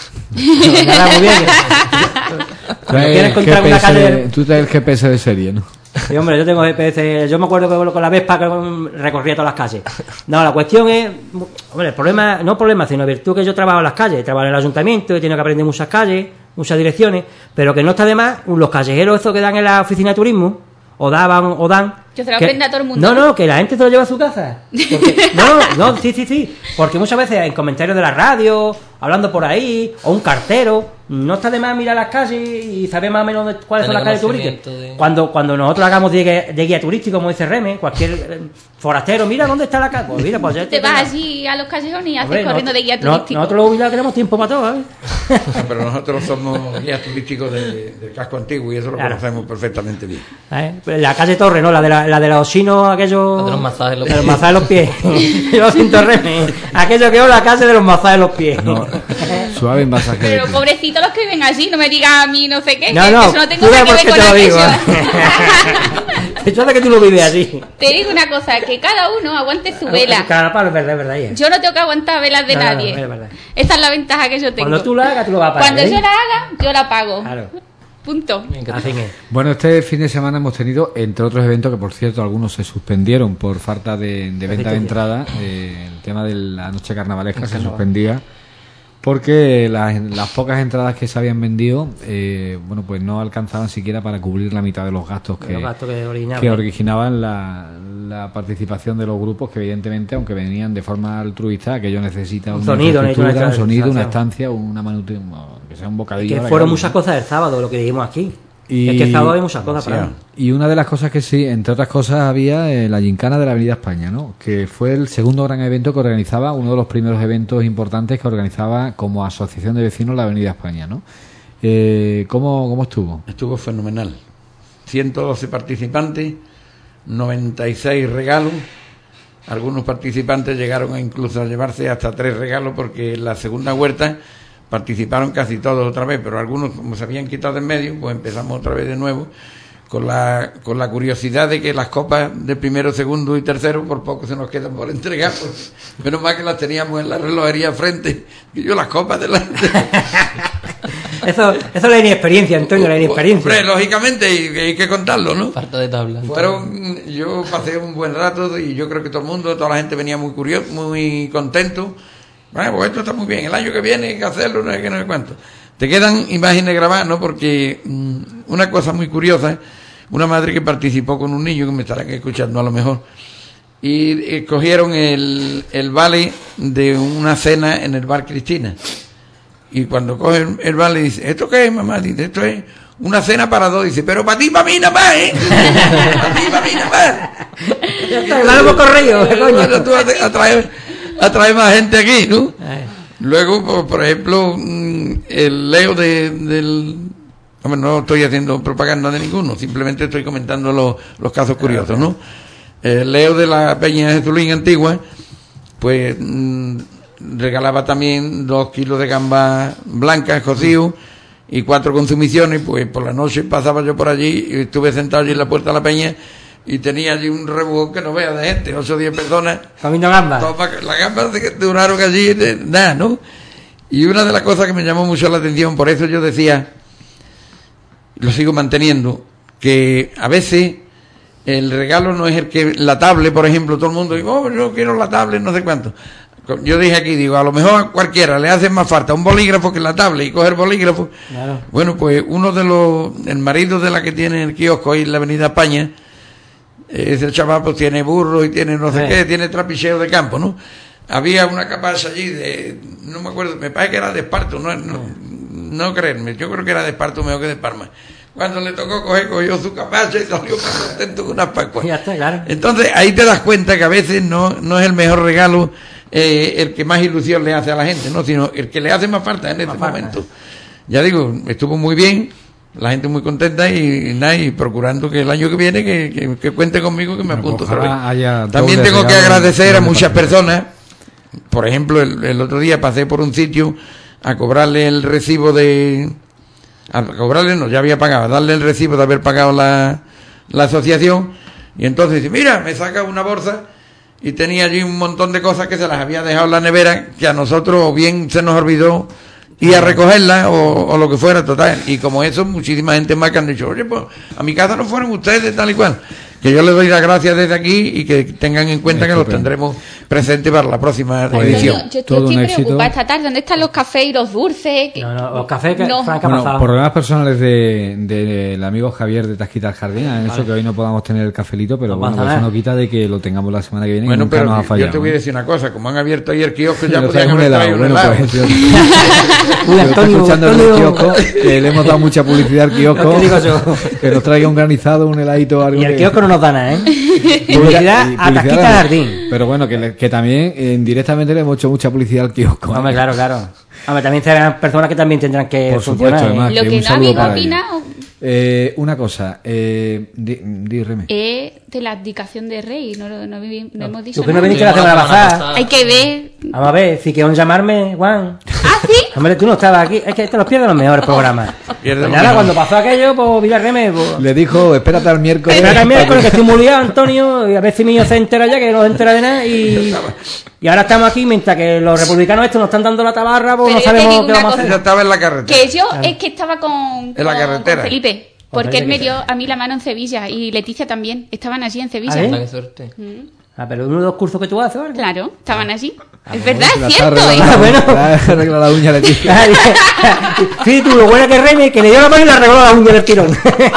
Nada, muy bien. Cuando Trae quieres el encontrar una G P S calle... de- tú traes el G P S de serie, ¿no? Sí, hombre, yo tengo G P S. Yo me acuerdo que con la Vespa que recorría todas las calles. No, la cuestión es... Hombre, el problema... No problema, sino virtud que yo trabajo en las calles. Trabajo en el ayuntamiento, he tenido que aprender muchas calles, muchas direcciones, pero que no está de más los callejeros esos que dan en la oficina de turismo, o daban, o dan... Que se lo que- aprende a todo el mundo. No, no, que la gente se lo lleva a su casa. Porque- no, no, sí, sí, sí. Porque muchas veces en comentarios de la radio, hablando por ahí, o un cartero, no está de más mirar las calles y saber más o menos dónde- cuáles son Tener las calles turísticas. conocimiento de- Cuando, cuando nosotros hagamos de, guía- de guía turístico, como dice Reme, cualquier eh, forastero, mira dónde está la calle. Pues mira, pues ya Te vas allí a los callejones y haces Hombre, corriendo de guía no- turístico. Nosotros los jubilados tenemos tiempo para todo, ¿eh? No, pero nosotros somos guías turísticos de- del casco antiguo y eso lo Claro. conocemos perfectamente bien. ¿Eh? La calle Torre, ¿no? La de, la, la de los chinos, aquellos... La de los masajes en los de los pies. masajes en los pies. Yo lo siento, Reme. Aquello que es la calle de los masajes en los pies. No, suave masaje de Pero pie. pobrecitos los que viven allí, no me digas a mí no sé qué, No, que, no, que eso no tengo tú nada ves que por ver qué con te lo digo. aquello. Yo sé que tú lo vives así. Te digo una cosa, que cada uno aguante su vela. Cada palo es verdad, es verdad. ya. Yo no tengo que aguantar velas de No, no, no, nadie. es verdad. Esa es la ventaja que yo tengo. Cuando tú la hagas, tú lo vas a pagar. Cuando ¿eh? yo la haga, yo la pago. Claro. Punto. Así es. Bueno, este fin de semana hemos tenido, entre otros eventos, que por cierto algunos se suspendieron por falta de, de venta de entrada, eh, el tema de la noche carnavalesca se suspendía porque las, las pocas entradas que se habían vendido, eh, bueno, pues no alcanzaban siquiera para cubrir la mitad de los gastos que, Los gastos que originaban. que originaban la, la participación de los grupos, que evidentemente, aunque venían de forma altruista, aquello necesita Un una sonido, necesita infraestructura, una un sonido, una instalación. estancia, una manutención, que sea un bocadillo. Que a la fueron grande, muchas ¿no? cosas el sábado, lo que dijimos aquí. Y- Es que el sábado hay muchas cosas para Demasiado. Y una de las cosas que sí, entre otras cosas, había eh, la gincana de la Avenida España, ¿no? Que fue el segundo gran evento que organizaba, uno de los primeros eventos importantes que organizaba como asociación de vecinos la Avenida España, ¿no? Eh, ¿cómo, ¿Cómo estuvo? Estuvo fenomenal. ciento doce participantes, noventa y seis regalos. Algunos participantes llegaron a incluso a llevarse hasta tres regalos porque en la segunda huerta participaron casi todos otra vez, pero algunos, como se habían quitado de en medio, pues empezamos otra vez de nuevo con la, con la curiosidad de que las copas de primero, segundo y tercero por poco se nos quedan por entregar, pues, menos mal que las teníamos en la relojería frente, y yo las copas de la... Eso, eso es la inexperiencia, Antonio, la inexperiencia. Hombre, lógicamente, y hay que contarlo, ¿no? Falta de tabla. Fueron, yo pasé un buen rato y yo creo que todo el mundo, toda la gente venía muy curioso, muy contento. Bueno, pues esto está muy bien, el año que viene hay que hacerlo, no sé qué, no sé cuánto. Te quedan imágenes grabadas, ¿no? Porque mmm, una cosa muy curiosa, una madre que participó con un niño, que me estarán escuchando a lo mejor, y eh, cogieron el, el vale de una cena en el bar Cristina. Y cuando cogen el vale dice, ¿esto qué es, mamá? Dice, esto es una cena para dos. Dice, pero para ti, para mí, nada más, ¿eh? Para ti, para mí, nada más. Ya está, la hemos corrido, ¿qué coño? Bueno, tú atraes, atraes más gente aquí, ¿no? Eh, Luego, por, por ejemplo, mm, el Leo de, del... Hombre, no estoy haciendo propaganda de ninguno, simplemente estoy comentando los, los casos curiosos, ¿no? El Leo de la Peña Jezulín Antigua, pues mm, regalaba también dos kilos de gambas blancas cocidos y cuatro consumiciones. Pues por la noche pasaba yo por allí y estuve sentado allí en la puerta de la Peña y tenía allí un rebujón que no vea de gente, ocho o diez personas. comiendo gambas. Toma, las gambas que duraron allí, de- nada, ¿no? Y una de las cosas que me llamó mucho la atención, por eso yo decía, lo sigo manteniendo, que a veces el regalo no es el que la tablet, por ejemplo, todo el mundo dice, oh, yo quiero la tablet, no sé cuánto. Yo dije aquí, digo, a lo mejor a cualquiera le hace más falta un bolígrafo que la tablet y coger bolígrafo. Claro. Bueno, pues uno de los, el marido de la que tiene el kiosco ahí en la Avenida España, ese chaval pues tiene burro y tiene no sé sí. qué, tiene trapicheo de campo, ¿no? Había una capaz allí de, no me acuerdo, me parece que era de Esparto, no, no, no creerme, yo creo que era de Esparto mejor que de Parma. Cuando le tocó coger, cogió su capacha y salió más contento con unas pascuas. Ya está, claro. Entonces ahí te das cuenta que a veces no, no es el mejor regalo eh, el que más ilusión le hace a la gente, no, sino el que le hace más falta en este más momento. Falta. Ya digo, estuvo muy bien, la gente muy contenta y, y nada, y procurando que el año que viene que, que, que cuente conmigo, que me bueno, apunto otra vez. También tengo que agradecer a muchas personas. Por ejemplo, el, el otro día pasé por un sitio a cobrarle el recibo de... A cobrarle, no, ya había pagado, a darle el recibo de haber pagado la, la asociación, y entonces dice, mira, me saca una bolsa y tenía allí un montón de cosas que se las había dejado en la nevera, que a nosotros o bien se nos olvidó ir a recogerlas o, o lo que fuera, total. Y como eso, muchísima gente más que han dicho, oye, pues a mi casa no fueron ustedes, tal y cual. Que yo les doy las gracias desde aquí y que tengan en cuenta que los tendremos presentes para la próxima pues edición. Yo, yo estoy, estoy preocupada esta tarde. ¿Dónde están los cafés y los dulces? No, no, los cafés que no. Franca bueno, pasado. Problemas personales del de, de, de amigo Javier de Tasquita al Jardín, en eso vale. Que hoy no podamos tener el cafelito, pero no bueno, pues eso no quita de que lo tengamos la semana que viene. Bueno, y nunca pero nos ha fallado, yo te voy a decir una cosa, como han abierto ayer el kiosco, ya podríamos un helado. Bueno, pues, yo, yo estoy escuchando en el kiosco, que le hemos dado mucha publicidad al kiosco, que nos traiga un granizado, un heladito, algo. Y el que... kiosco no nos da nada, ¿eh? Publicidad a Tasquita al Jardín. Pero bueno, que, le, que también eh, indirectamente le hemos hecho mucha publicidad al kiosco. Hombre, claro, claro. Hombre, también serán personas que también tendrán que por funcionar. Supuesto, además, lo que, que no habéis opinado. Eh, una cosa, eh, di, di Reme. Eh, de la abdicación de rey, no, no, no, no hemos dicho ¿Tú que nada. no viniste la semana pasada? Hay que ver. Vamos a ver, si quieren llamarme, Juan. ¿Ah, sí? Hombre, tú no estabas aquí. Es que te los pierdes los mejores programas. Pues nada, cuando pasó aquello, pues Villarreme... Pues... Le dijo, espérate al miércoles. Espérate al miércoles, que estoy muy liado, Antonio, y a ver si mi hijo se entera ya, que no se entera de nada, y... Y ahora estamos aquí, mientras que los republicanos estos nos están dando la tabarra, pues pero no sabemos qué vamos a hacer. Yo estaba en la carretera. Que yo claro. es que estaba con, en la carretera. con Felipe. Porque él me dio a mí la mano en Sevilla y Leticia también. Estaban allí en Sevilla. ¿Ah, qué suerte. Mm. Ah, pero uno de los cursos que tú haces, ¿vale? Claro, estaban allí. Ah, es bueno, verdad, es cierto. ¿eh? Ah, bueno. Arregla la uña Leticia. Sí, tú, lo buena que Reme, que le dio la mano y le arregló la uña del tirón.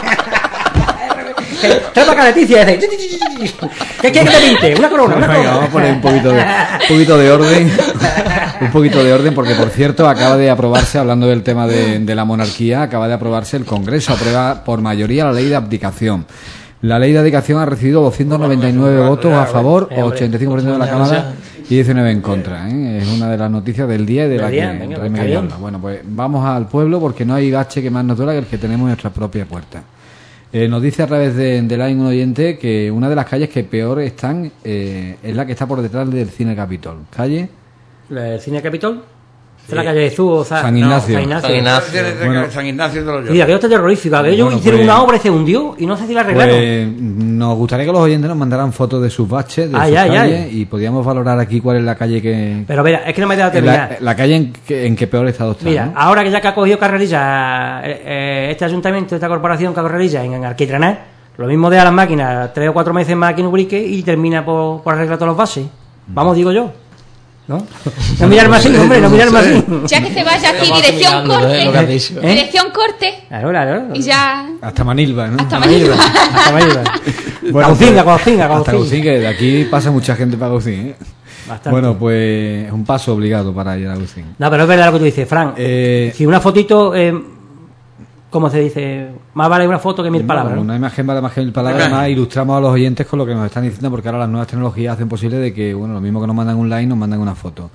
Trae para acá, Leticia, y dice, ¿qué quieres que te pinte? Una corona, una corona. Venga, vamos a poner un poquito de, un poquito de orden. Un poquito de orden, porque por cierto, acaba de aprobarse, hablando del tema de, de la monarquía, acaba de aprobarse el Congreso, aprueba por mayoría la ley de abdicación. La ley de abdicación ha recibido doscientos noventa y nueve votos a favor, ochenta y cinco por ciento de la Cámara y diecinueve en contra, ¿eh? Es una de las noticias del día y de la que Reme quería hablar. Bueno, pues vamos al pueblo, porque no hay bache que más nos duela que el que tenemos en nuestra propia puerta. Eh, nos dice a través de, de Line un oyente que una de las calles que peor están eh, es la que está por detrás del Cine Capitol. ¿Calle? ¿El Cine Capitol? ¿Es la calle de Zú, o sea, San Ignacio. No, San Ignacio. San Ignacio. Bueno, San Ignacio de los Lloros. Sí, aquello está terrorífico. Aquello Bueno, hicieron pues, una obra y se hundió y no sé si la arreglaron. Pues nos gustaría que los oyentes nos mandaran fotos de sus baches, de ay, sus ay, calles, ay. y podíamos valorar aquí cuál es la calle que... Pero mira, es que no me he dado terminar. La, la calle en que, en que peor estado está. Mira, ¿no? ahora que ya que ha cogido Carrerilla, eh, eh, este ayuntamiento, esta corporación Carrerilla en, en Arquitraná, lo mismo deja las máquinas tres o cuatro meses más aquí en Ubrique y termina por, por arreglar todos los bases. Vamos, digo yo. ¿No? No mirarme así, hombre, no mirarme así. Ya que se vaya aquí, dirección corte. ¿Eh? Dirección corte. Claro, claro. Y ya. Hasta Manilva, ¿no? Hasta Manilva. Hasta Manilva. Bueno, Caucinga, pues, Caucinga, hasta Caucinga. Caucinga, que de aquí pasa mucha gente para Caucinga, ¿eh? Bastante. Bueno, pues es un paso obligado para ir a Caucinga. No, pero es verdad lo que tú dices, Fran. Eh, si una fotito, eh, ¿cómo se dice? Más vale una foto que mil palabras. ¿no? Una imagen vale más que mil palabras. Además, ilustramos a los oyentes con lo que nos están diciendo, porque ahora las nuevas tecnologías hacen posible de que, bueno, lo mismo que nos mandan un like, nos mandan una foto.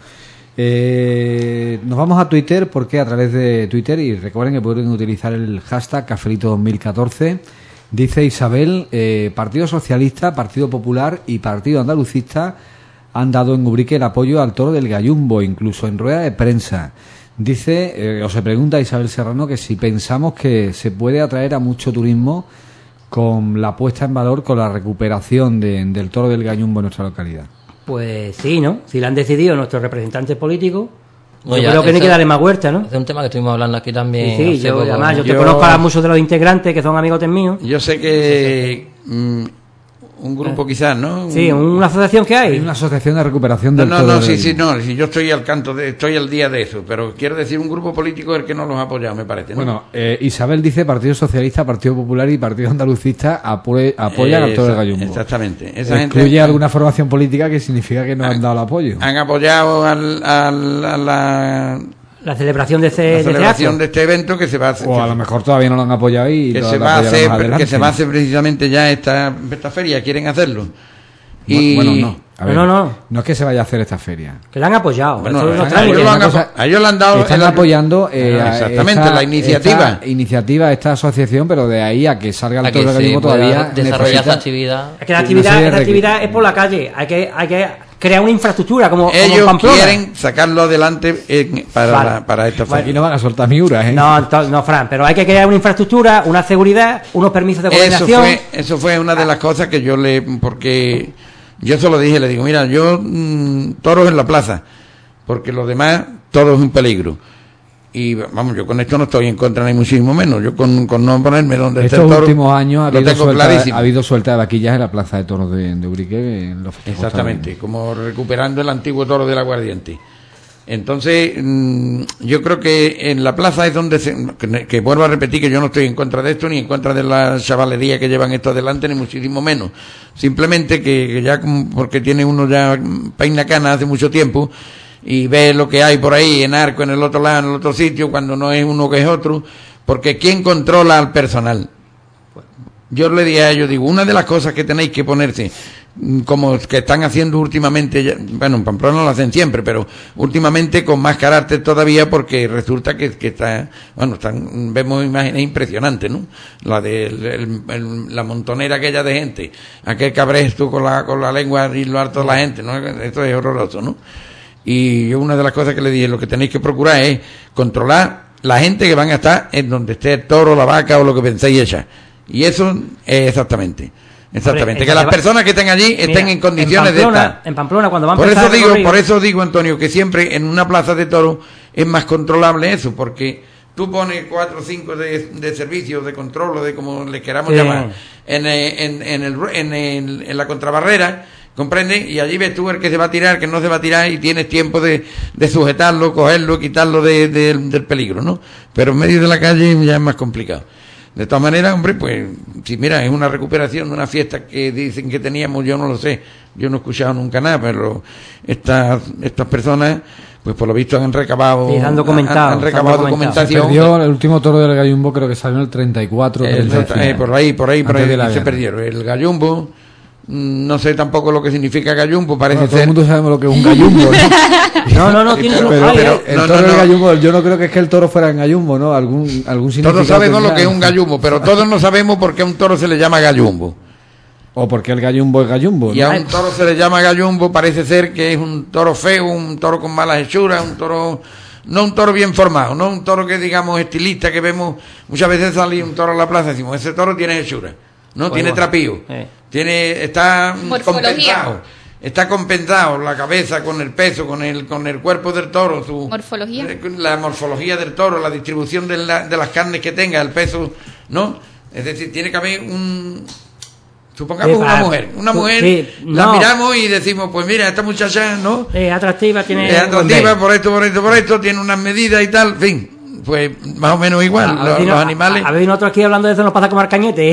Eh, nos vamos a Twitter, porque a través de Twitter, y recuerden que pueden utilizar el hashtag Cafelito dos mil catorce, dice Isabel, eh, Partido Socialista, Partido Popular y Partido Andalucista han dado en Ubrique el apoyo al toro del Gallumbo, incluso en rueda de prensa. Dice, eh, o se pregunta Isabel Serrano, que si pensamos que se puede atraer a mucho turismo con la puesta en valor, con la recuperación de, del toro del Gallumbo en nuestra localidad. Pues sí, ¿no? Si lo han decidido nuestros representantes políticos, No, yo ya, creo que no hay que ese- darle más vuelta, ¿no? Es un tema que estuvimos hablando aquí también. Sí, sí, hace yo, poco, además, ¿no? yo te Yo- conozco a muchos de los integrantes que son amigos míos. Yo sé que mm, un grupo quizás, ¿no? Sí, Un- una asociación que hay. Hay una asociación de recuperación No, del no, toro no, del sí, Gallimbo. sí, no, si yo estoy al canto, de, estoy al día de eso, pero quiero decir un grupo político el que no los ha apoyado, me parece, ¿no? Bueno, eh, Isabel dice Partido Socialista, Partido Popular y Partido Andalucista apue- apoyan al toro del Esa- Gallimbo. Exactamente. Esa ¿Excluye gente alguna formación política que significa que no han dado el apoyo? han apoyado al, al- a la, La celebración de este, la de este celebración acto. de este evento que se va a hacer, O a lo que, mejor todavía no lo han apoyado y que lo se lo va a apoyarán hacer, más que adelante. se va a hacer precisamente ya esta, esta feria, quieren hacerlo. Bu- Y, Bueno, no. A ver, No, no, no. No es que se vaya a hacer esta feria. Que la han apoyado. Bueno, Eso es a unos ellos trámites. lo han Una apo- cosa- a ellos le han dado Están el- apoyando eh, Ah, a exactamente, esta- la iniciativa. esta iniciativa, esta asociación, pero de ahí a que salga el A que toro del se Gallimbo pueda todavía desarrollar necesita- esa actividad. Es que la Sí, actividad, una serie esta de actividad es por la calle. Hay que, hay que crear una infraestructura como, como en ellos Pamplona. quieren sacarlo adelante en- para, Vale. la- para esta Aquí feria. no van a soltar miuras, ¿eh? No, ento- no, Fran, pero hay que crear una infraestructura, una seguridad, unos permisos de Eso coordinación. fue, eso fue una de las cosas que yo le... Porque yo se lo dije, le digo, mira, yo mm, toros en la plaza, porque los demás, todo es un peligro. Y vamos, yo con esto no estoy en contra ni muchísimo menos. Yo con, con no ponerme donde esté Estos el toro, últimos años ha lo habido, tengo suelta, clarísimo. ha habido suelta de vaquillas en la plaza de toros de, de Urique. En los festejos Exactamente, también. como recuperando el antiguo toro del aguardiente. Entonces, mm, yo creo que en la plaza es donde, se, que, que vuelvo a repetir que yo no estoy en contra de esto, ni en contra de la chavalería que llevan esto adelante, ni muchísimo menos. Simplemente que, que ya, como- porque tiene uno ya mm, peina cana hace mucho tiempo, y ve lo que hay por ahí, en Arco, en el otro lado, en el otro sitio, cuando no es uno que es otro, porque ¿quién controla al personal? Yo le dije a ellos, digo, una de las cosas que tenéis que ponerse, mm, como que están haciendo últimamente, ya- bueno, en Pamplona no lo hacen siempre, pero últimamente con más carácter todavía, porque resulta que, que está, bueno, están, vemos imágenes impresionantes, ¿no? La de el- el- el- la montonera aquella de gente, aquel cabresto con la, con la lengua y lo harto de la gente, ¿no? Esto es horroroso, ¿no? Y yo una de las cosas que le dije, lo que tenéis que procurar es controlar la gente que van a estar en donde esté el toro, la vaca o lo que penséis echar. Y eso es exactamente. Exactamente. Hombre, que en las Pamplona- personas que estén allí estén Mira, en condiciones en de Pamplona, estar. En Pamplona, cuando van a Por empezar eso el digo, recorrido- por eso digo, Antonio, que siempre en una plaza de toros es más controlable eso, porque tú pones cuatro o cinco de, de servicios, de control, o de como le queramos Sí. llamar, en, eh, en, en, el, en, el- en la contrabarrera, ¿comprende? Y allí ves tú el que se va a tirar, que no se va a tirar, y tienes tiempo de, de sujetarlo, cogerlo, quitarlo de, de- del peligro, ¿no? Pero en medio de la calle ya es más complicado. De todas maneras, hombre, pues, si mira, es una recuperación de una fiesta que dicen que teníamos, yo no lo sé, yo no he escuchado nunca nada, pero estas, estas personas, pues por lo visto han recabado, Sí, han documentado, han, han recabado han documentado. Se documentación. perdió el último toro del Gallimbo, creo que salió en el treinta y cuatro. El- treinta y cinco. eh, por ahí, por ahí, por Antes ahí de la se guerra. perdieron. El gallumbo, mm, no sé tampoco lo que significa gallumbo, parece Bueno, todo el ser. mundo sabemos lo que es un gallumbo, ¿no? No, no, no, tiene pero- su- Pero, ay, pero ay. el no, toro no, del no. gallumbo, yo no creo que es que el toro fuera en gallumbo, ¿no? Algún, algún significado Todos sabemos lo tendrá. que es un gallumbo, pero todos no sabemos por qué a un toro se le llama gallumbo. O porque el gallumbo es gallumbo, Y ¿no? a un toro se le llama gallumbo, parece ser que es un toro feo, un toro con malas hechuras, un toro, no un toro bien formado, no un toro que digamos estilista, que vemos muchas veces salir un toro a la plaza y decimos, ese toro tiene hechura, no Pues tiene bueno. trapío, Eh. tiene, está Morfología. compensado, está compensado la cabeza con el peso, con el, con el cuerpo del toro, su Morfología. la morfología del toro, la distribución de, la- de las carnes que tenga, el peso, ¿no? Es decir, tiene que haber un... Supongamos Sí, una para- mujer, una sí, mujer, sí, la no. miramos y decimos, pues mira, esta muchacha, ¿no? Es atractiva, tiene... Es atractiva buen por esto, por esto, por esto, tiene unas medidas y tal, en fin, pues más o menos igual, A- a los, ver, los no, animales... A, a ver, nosotros aquí hablando de eso nos pasa como Arcañete.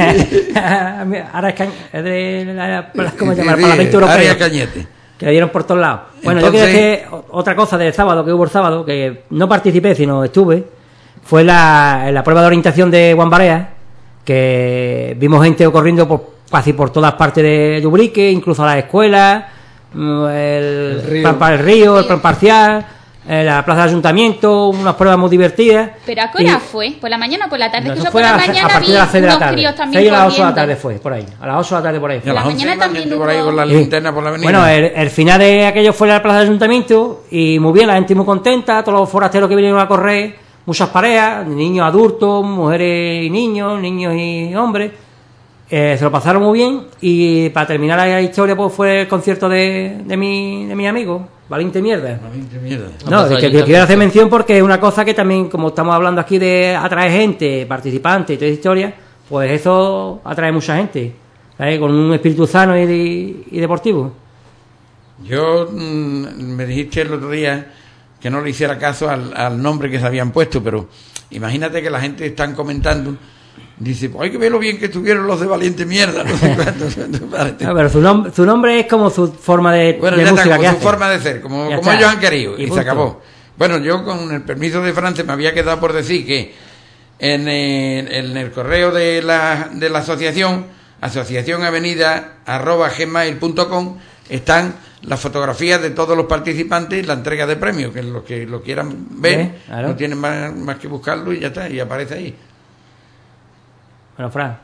Ahora es, Ca- es de la, la- ¿cómo se llama? El Sí, Parlamento Arias Europeo. Cañete. Que le dieron por todos lados. Bueno, yo Entonces- quería que o- otra cosa del sábado, que hubo el sábado, que no participé, sino estuve, fue la, la prueba de orientación de Juan Barea, que vimos gente corriendo por casi por todas partes de Ubrique, incluso a las escuelas, mm, el, río. plan para el río, el plan parcial, eh, la plaza del ayuntamiento, unas pruebas muy divertidas. ¿Pero a qué hora Y- fue? ¿Por la mañana o por la tarde? Eso Que yo fue por la a, a mañana partir vi de las seis de la unos tarde. críos también seis a las ocho de la corriendo. tarde fue, por ahí. A las ocho de la tarde por ahí. Y a las la once mañana iban también gente por ahí hubo- con la Sí. linterna por la avenida. Bueno, el, el final de aquello fue la plaza del ayuntamiento y muy bien, la gente muy contenta, todos los forasteros que vinieron a correr, muchas parejas, niños adultos, mujeres y niños, niños y hombres, eh, se lo pasaron muy bien y para terminar la historia pues fue el concierto de, de, mi, de mi amigo, Valiente mierda. Valiente mierda. No, de que, que quiero hacer mención porque es una cosa que también, como estamos hablando aquí de atraer gente, participantes y toda esa historia, pues eso atrae mucha gente, ¿sabes? Con un espíritu sano y, de, y deportivo. Yo mmm, me dijiste el otro día que no le hiciera caso al, al nombre que se habían puesto, pero imagínate que la gente están comentando, dice, pues hay que ver lo bien que estuvieron los de Valiente Mierda, no sé cuánto. No, pero su, nom su nombre es como su forma de, bueno, de ya música está, que como su hace. forma de ser, como, como ellos han querido, y, y se acabó. Bueno, yo con el permiso de Fran me había quedado por decir que en el, en el correo de la, de la asociación, asociación avenida arroba gmail punto com, están las fotografías de todos los participantes y la entrega de premios, que los que lo quieran ver, ¿Eh? Claro. No tienen más, más que buscarlo y ya está, y aparece ahí. Bueno, Fran.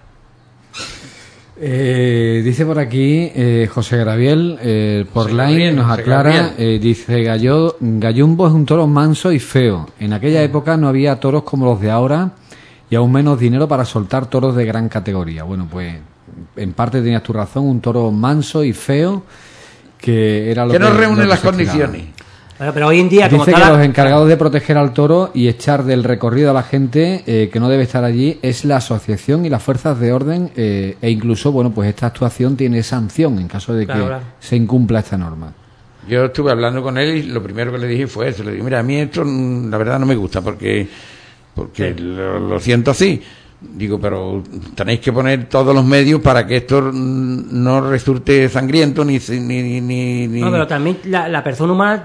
Eh, dice por aquí eh, José Gabriel, eh, por José line Gabriel, nos José aclara, eh, dice Gallo, Gallumbo es un toro manso y feo. En aquella época no había toros como los de ahora y aún menos dinero para soltar toros de gran categoría. Bueno, pues en parte tenías tu razón, un toro manso y feo que era lo que, que no reúne las condiciones. Bueno, pero hoy en día, dice como que está los la... encargados de proteger al toro y echar del recorrido a la gente eh, que no debe estar allí es la asociación y las fuerzas de orden eh, e incluso, bueno, pues esta actuación tiene sanción en caso de claro, que claro. se incumpla esta norma. Yo estuve hablando con él y lo primero que le dije fue eso, le dije, mira, a mí esto la verdad no me gusta porque porque sí. lo, lo siento así. Digo, pero tenéis que poner todos los medios para que esto no resulte sangriento ni... ni, ni, ni... No, pero también la, la persona humana,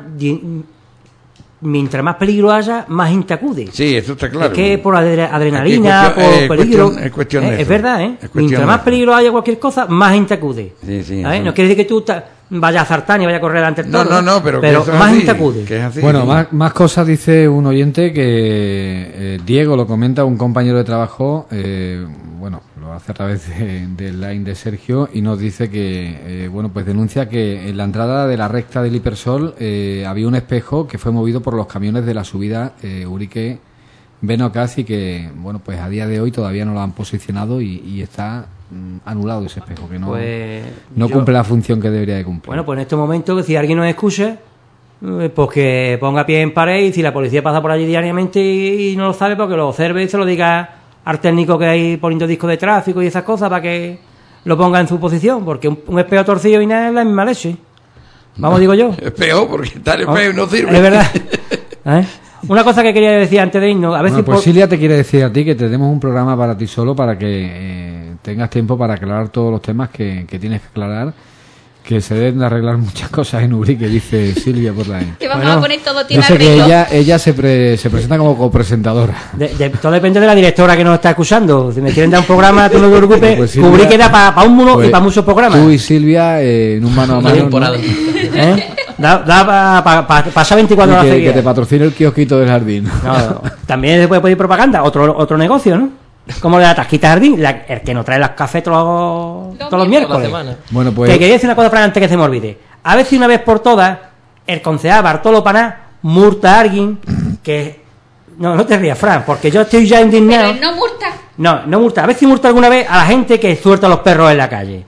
mientras más peligro haya, más gente acude. Sí, eso está claro. Es que por adre adrenalina, cuestión, por eh, peligro... Cuestión, es cuestión eh, de eso. Es verdad, ¿eh? Es mientras más peligro haya cualquier cosa, más gente acude. Sí, sí, ¿sabes? No quiere decir que tú vayas a zartar ni vayas a correr delante del no, toro. no, no, pero, pero que más así, gente acude. Que es así, bueno, sí. más, más cosas dice un oyente que eh, Diego lo comenta, un compañero de trabajo, eh, bueno, lo hace a través del de line de Sergio y nos dice que, eh, bueno, pues denuncia que en la entrada de la recta del Hipersol eh, había un espejo que fue movido por los camiones de la subida eh, Urique Benocaz y que, bueno, pues a día de hoy todavía no lo han posicionado y, y está mm, anulado ese espejo, que no, pues no yo, cumple la función que debería de cumplir. Bueno, pues en este momento, si alguien nos escucha, pues que ponga pie en pared y si la policía pasa por allí diariamente y, y no lo sabe, porque lo observe y se lo diga al técnico que hay poniendo discos de tráfico y esas cosas para que lo ponga en su posición, porque un, un espejo torcido y nada es la misma leche. Vamos, digo yo. Es peor, porque tal espejo no sirve. Es verdad. ¿Eh? Una cosa que quería decir antes de irnos, a ver bueno, si pues por... Silvia te quiere decir a ti que te demos un programa para ti solo para que eh, tengas tiempo para aclarar todos los temas que, que tienes que aclarar, que se deben de arreglar muchas cosas en Ubrique, dice Silvia por la que vamos bueno, a poner todo yo tiene sé que arreglo. ella, ella se, pre, se presenta como copresentadora. De, de, todo depende de la directora que nos está escuchando. Si me quieren dar un programa, tú no te preocupes. Pues Ubrique da para pa un mundo pues, y para muchos programas. Tú y Silvia eh, en un mano a mano. ¿No? ¿Eh? Da, da para pa, pa, pasar veinticuatro horas que, seguidas. que te patrocine el kiosquito del jardín. No, también se puede pedir propaganda, otro otro negocio, ¿no? Como la tasquita jardín, la, el que nos trae las cafés todos, todos los miércoles. Bueno, pues... Te quería decir una cosa para antes que se me olvide. A ver si una vez por todas, el concejal Bartolo Paná multa a alguien que... No, no te rías, Fran, porque yo estoy ya indignado. Pero no multa. No, no multa. A ver si multa alguna vez a la gente que suelta a los perros en la calle.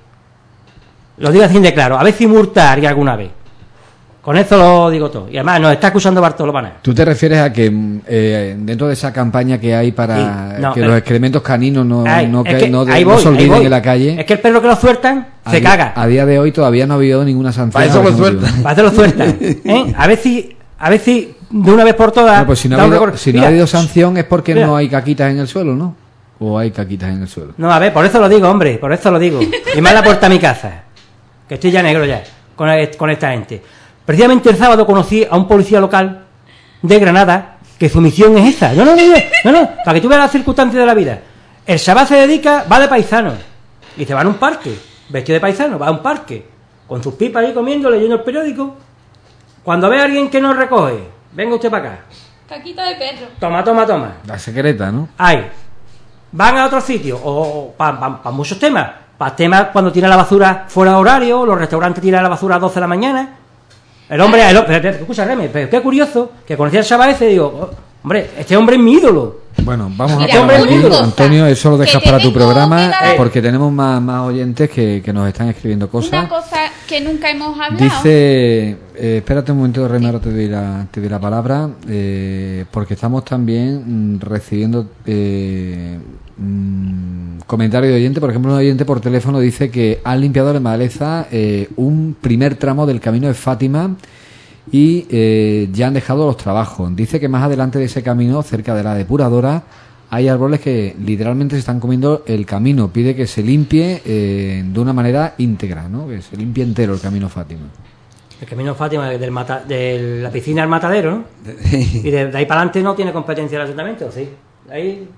Lo digo así de claro. A ver si multa a alguien alguna vez. Con eso lo digo todo. Y además nos está acusando Bartolo Paná. ¿Tú te refieres a que eh, dentro de esa campaña que hay para sí, no, que pero, los excrementos caninos no, ay, no, que, que, no, voy, no se olviden en la calle? Es que el perro que lo sueltan a se di, caga. A día de hoy todavía no ha habido ninguna sanción. Para eso lo sueltan. Para eso lo sueltan. ¿Eh? A ver si, a ver si de una vez por todas... No, pues si no, ha habido, si no ha habido sanción es porque mira. no hay caquitas en el suelo, ¿no? ¿O hay caquitas en el suelo? No, a ver, por eso lo digo, hombre, por eso lo digo. Y más la puerta a mi casa, que estoy ya negro ya, con, con esta gente. Precisamente el sábado conocí a un policía local de Granada que su misión es esa. No, no, no, no, no, para que tú veas las circunstancias de la vida. El chaval se dedica, va de paisano y se va a un parque, vestido de paisano, va a un parque, con sus pipas ahí comiendo, leyendo el periódico. Cuando ve a alguien que no recoge, venga usted para acá. Caquita de perro. Toma, toma, toma. La secreta, ¿no? Ahí. Van a otro sitio, o, o para pa, pa muchos temas. Para temas cuando tira la basura fuera de horario, los restaurantes tiran la basura a las doce de la mañana. El hombre, el hombre, escucha, Reme, pero qué curioso que conocí al chaval ese y digo, oh, hombre, este hombre es mi ídolo. Bueno, vamos Mira, a parar aquí, cosa, Antonio, eso lo dejas para tu programa dar... porque tenemos más, más oyentes que, que nos están escribiendo cosas. Una cosa que nunca hemos hablado. Dice, eh, espérate un momento, Reme, ahora te doy la, te doy la palabra, eh, porque estamos también mm, recibiendo eh, mm, comentarios de oyente. Por ejemplo, un oyente por teléfono dice que han limpiado de maleza eh, un primer tramo del camino de Fátima y eh, ya han dejado los trabajos. Dice que más adelante de ese camino, cerca de la depuradora, hay árboles que literalmente se están comiendo el camino. Pide que se limpie eh, de una manera íntegra, ¿no? Que se limpie entero el camino Fátima. El camino Fátima del mata, de la piscina al matadero, ¿no? Y de, de ahí para adelante no tiene competencia el ayuntamiento, ¿sí? Ahí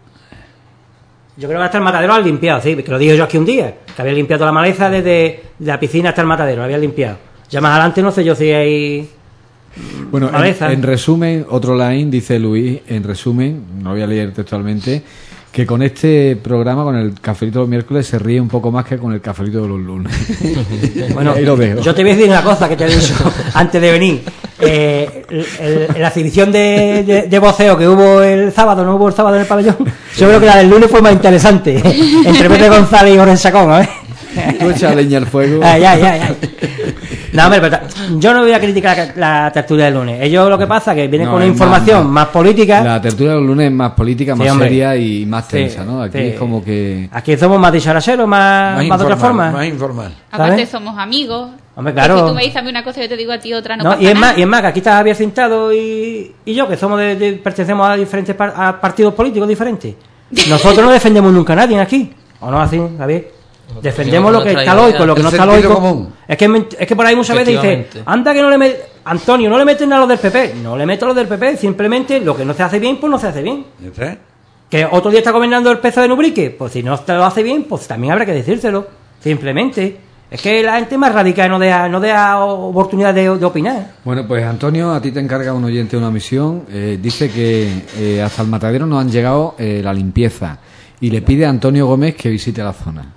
yo creo que hasta el matadero lo han limpiado, sí, que lo dije yo aquí un día, que había limpiado la maleza desde la piscina hasta el matadero, lo había limpiado. Ya más adelante no sé yo si hay... Bueno, en, en resumen, otro line, dice Luis, en resumen, no voy a leer textualmente, que con este programa, con el cafelito de los miércoles, se ríe un poco más que con el cafelito de los lunes. Bueno, ahí lo dejo. Yo te voy a decir una cosa que te he dicho antes de venir. Eh, el, el, la exhibición de, de, de voceo que hubo el sábado, no hubo el sábado en el pabellón, yo creo que la del lunes fue más interesante. Entre Pepe González y Jorge Sacón, a ver. Tú echa leña al fuego. Ay, ay, ay, ay. No, hombre, pero yo no voy a criticar la, la tertulia del lunes. Ellos lo que pasa es que vienen no, con una información más, más política. La tertulia del lunes es más política, más sí, seria y más tensa, sí, ¿no? Aquí sí. Es como que... Aquí somos más dicharacheros, más, más, más de otra forma. Más informal. Aparte somos amigos. Hombre, claro. Si tú me dices a mí una cosa, yo te digo a ti otra, no, no pasa y es nada. Más, y es más, que aquí está Javier Cintado y, y yo, que somos de, de, pertenecemos a diferentes par, a partidos políticos diferentes. Nosotros no defendemos nunca a nadie aquí. ¿O no así, Javier? Defendemos lo que está lógico, lo que no está lógico. Es que, es que por ahí muchas veces dice, anda que no le metes, Antonio, no le meten a los del P P. No le meto a los del P P, simplemente lo que no se hace bien, pues no se hace bien. ¿Sí? Que otro día está gobernando el P S O E de Nubrique, pues si no te lo hace bien, pues también habrá que decírselo. Simplemente. Es que la gente más radical no deja, no deja oportunidad de, de opinar. Bueno, pues Antonio, a ti te encarga un oyente una misión. Eh, dice que eh, hasta el matadero no han llegado eh, la limpieza. Y le pide a Antonio Gómez que visite la zona.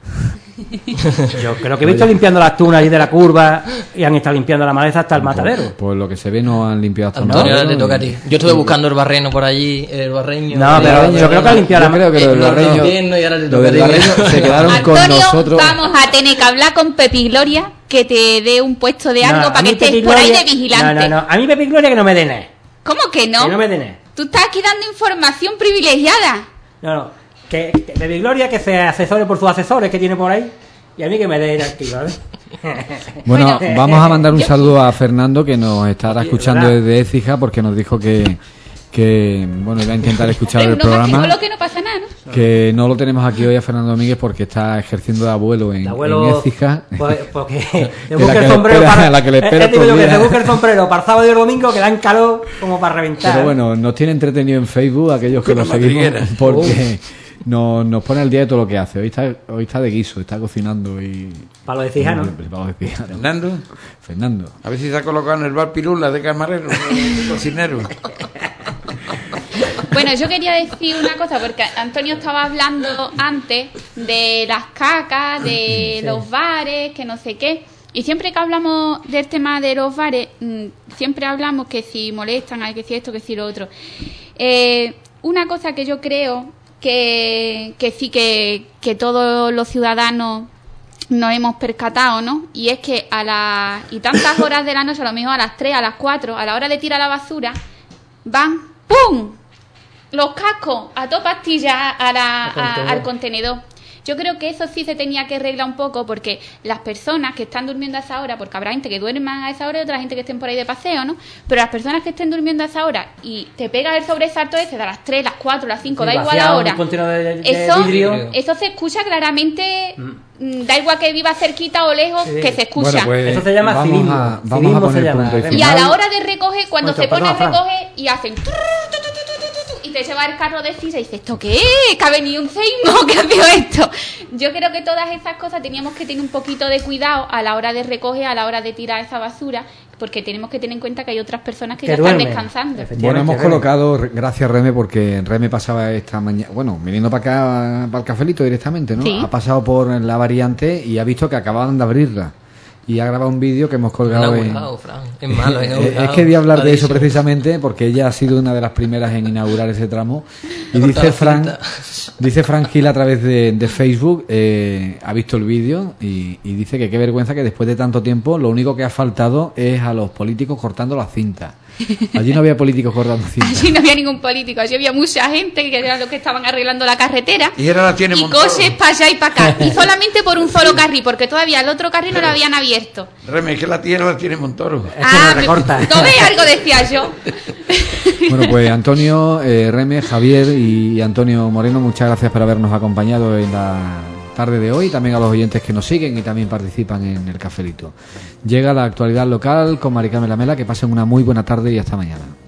Yo creo que he visto limpiando las tunas y de la curva y han estado limpiando la maleza hasta el matadero. Pues, pues lo que se ve no han limpiado hasta el matadero. Antonio, te toca a ti. Yo estuve buscando el barreno por allí, el barreño. No, pero barreño, yo creo que han limpiado la maleza. Yo creo que los barreños, no, y ahora te los del barreño se quedaron Antonio, con nosotros. Vamos a tener que hablar con Pepi Gloria que te dé un puesto de algo no, para que estés Pepi por Gloria, ahí de vigilante. No, no, no. A mí Pepi Gloria que no me den nada. ¿Cómo que no? Que no me den nada. Tú estás aquí dando información privilegiada. No, no. Que, que Pepi Gloria que se asesore por sus asesores que tiene por ahí. Y a mí que me dé tranquilo, ¿vale? Bueno, vamos a mandar un saludo a Fernando que nos estará escuchando desde Écija porque nos dijo que, que bueno, iba a intentar escuchar el programa. Lo que no pasa nada, ¿no? Que no lo tenemos aquí hoy a Fernando Domínguez porque está ejerciendo de abuelo en, abuelo, en Écija. Pues, porque se busca el sombrero espera, para la que le espera es, es que se busca el sombrero para el sábado y el domingo que dan calor como para reventar. Pero bueno, nos tiene entretenido en Facebook aquellos que nos seguimos porque nos, nos pone al día de todo lo que hace. Hoy está, hoy está de guiso, está cocinando y... Para los de Cijano. Para los de Cijano. Fernando. Fernando. A ver si se ha colocado en el bar Pirula de camarero, de cocinero. Bueno, yo quería decir una cosa, porque Antonio estaba hablando antes de las cacas, de sí. los bares, que no sé qué. Y siempre que hablamos del tema de los bares, siempre hablamos que si molestan, que si esto, que si lo otro. Eh, una cosa que yo creo que, que sí que, que todos los ciudadanos nos hemos percatado, ¿no? Y es que a las y tantas horas de la noche, a lo mejor a las tres, a las cuatro, a la hora de tirar la basura, van ¡pum! Los cascos a toda pastilla a la, a, al contenedor. Yo creo que eso sí se tenía que arreglar un poco porque las personas que están durmiendo a esa hora, porque habrá gente que duerma a esa hora y otra gente que estén por ahí de paseo, ¿no? Pero las personas que estén durmiendo a esa hora y te pega el sobresalto ese de las tres, las cuatro, las cinco, sí, da igual la hora. De, de, eso, de eso se escucha claramente, mm. da igual que viva cerquita o lejos, sí. que se escucha. Bueno, pues, eso se llama vamos civismo. A, vamos civismo a poner se llama. Punto y, y a la hora de recoger, cuando Mucho, se pone a perdón, recoger y hacen... y te lleva el carro de silla y dices, ¿esto qué es? ¿Que ha venido un seísmo? ¿Qué ha sido esto? Yo creo que todas esas cosas teníamos que tener un poquito de cuidado a la hora de recoger, a la hora de tirar esa basura, porque tenemos que tener en cuenta que hay otras personas que, que ya duermen. Están descansando. Bueno, hemos colocado, gracias Reme, porque Reme pasaba esta mañana, bueno, viniendo para acá, para el cafelito directamente, ¿no? Sí. Ha pasado por la variante y ha visto que acababan de abrirla. y ha grabado un vídeo que hemos colgado en... Fran. Es malo, es, es que voy a hablar de eso precisamente porque ella ha sido una de las primeras en inaugurar ese tramo y dice Fran, dice Fran Gil a través de, de Facebook, eh, ha visto el vídeo y, y dice que qué vergüenza que después de tanto tiempo lo único que ha faltado es a los políticos cortando la cinta. Allí no había políticos cortando cinta. Allí no había ningún político, allí había mucha gente que eran los que estaban arreglando la carretera. Y ahora la tiene y Montoro. coches para allá y para acá. Y solamente por un solo carril, porque todavía el otro carril no lo habían abierto. Reme, que la tierra la tiene Montoro. Ah, recorta. ¿No ves algo? Decía yo. Bueno, pues Antonio, eh, Reme, Javier y Antonio Moreno, muchas gracias por habernos acompañado en la tarde de hoy, también a los oyentes que nos siguen y también participan en el cafelito. Llega la actualidad local con Mari Carmen Lamela, que pasen una muy buena tarde y hasta mañana.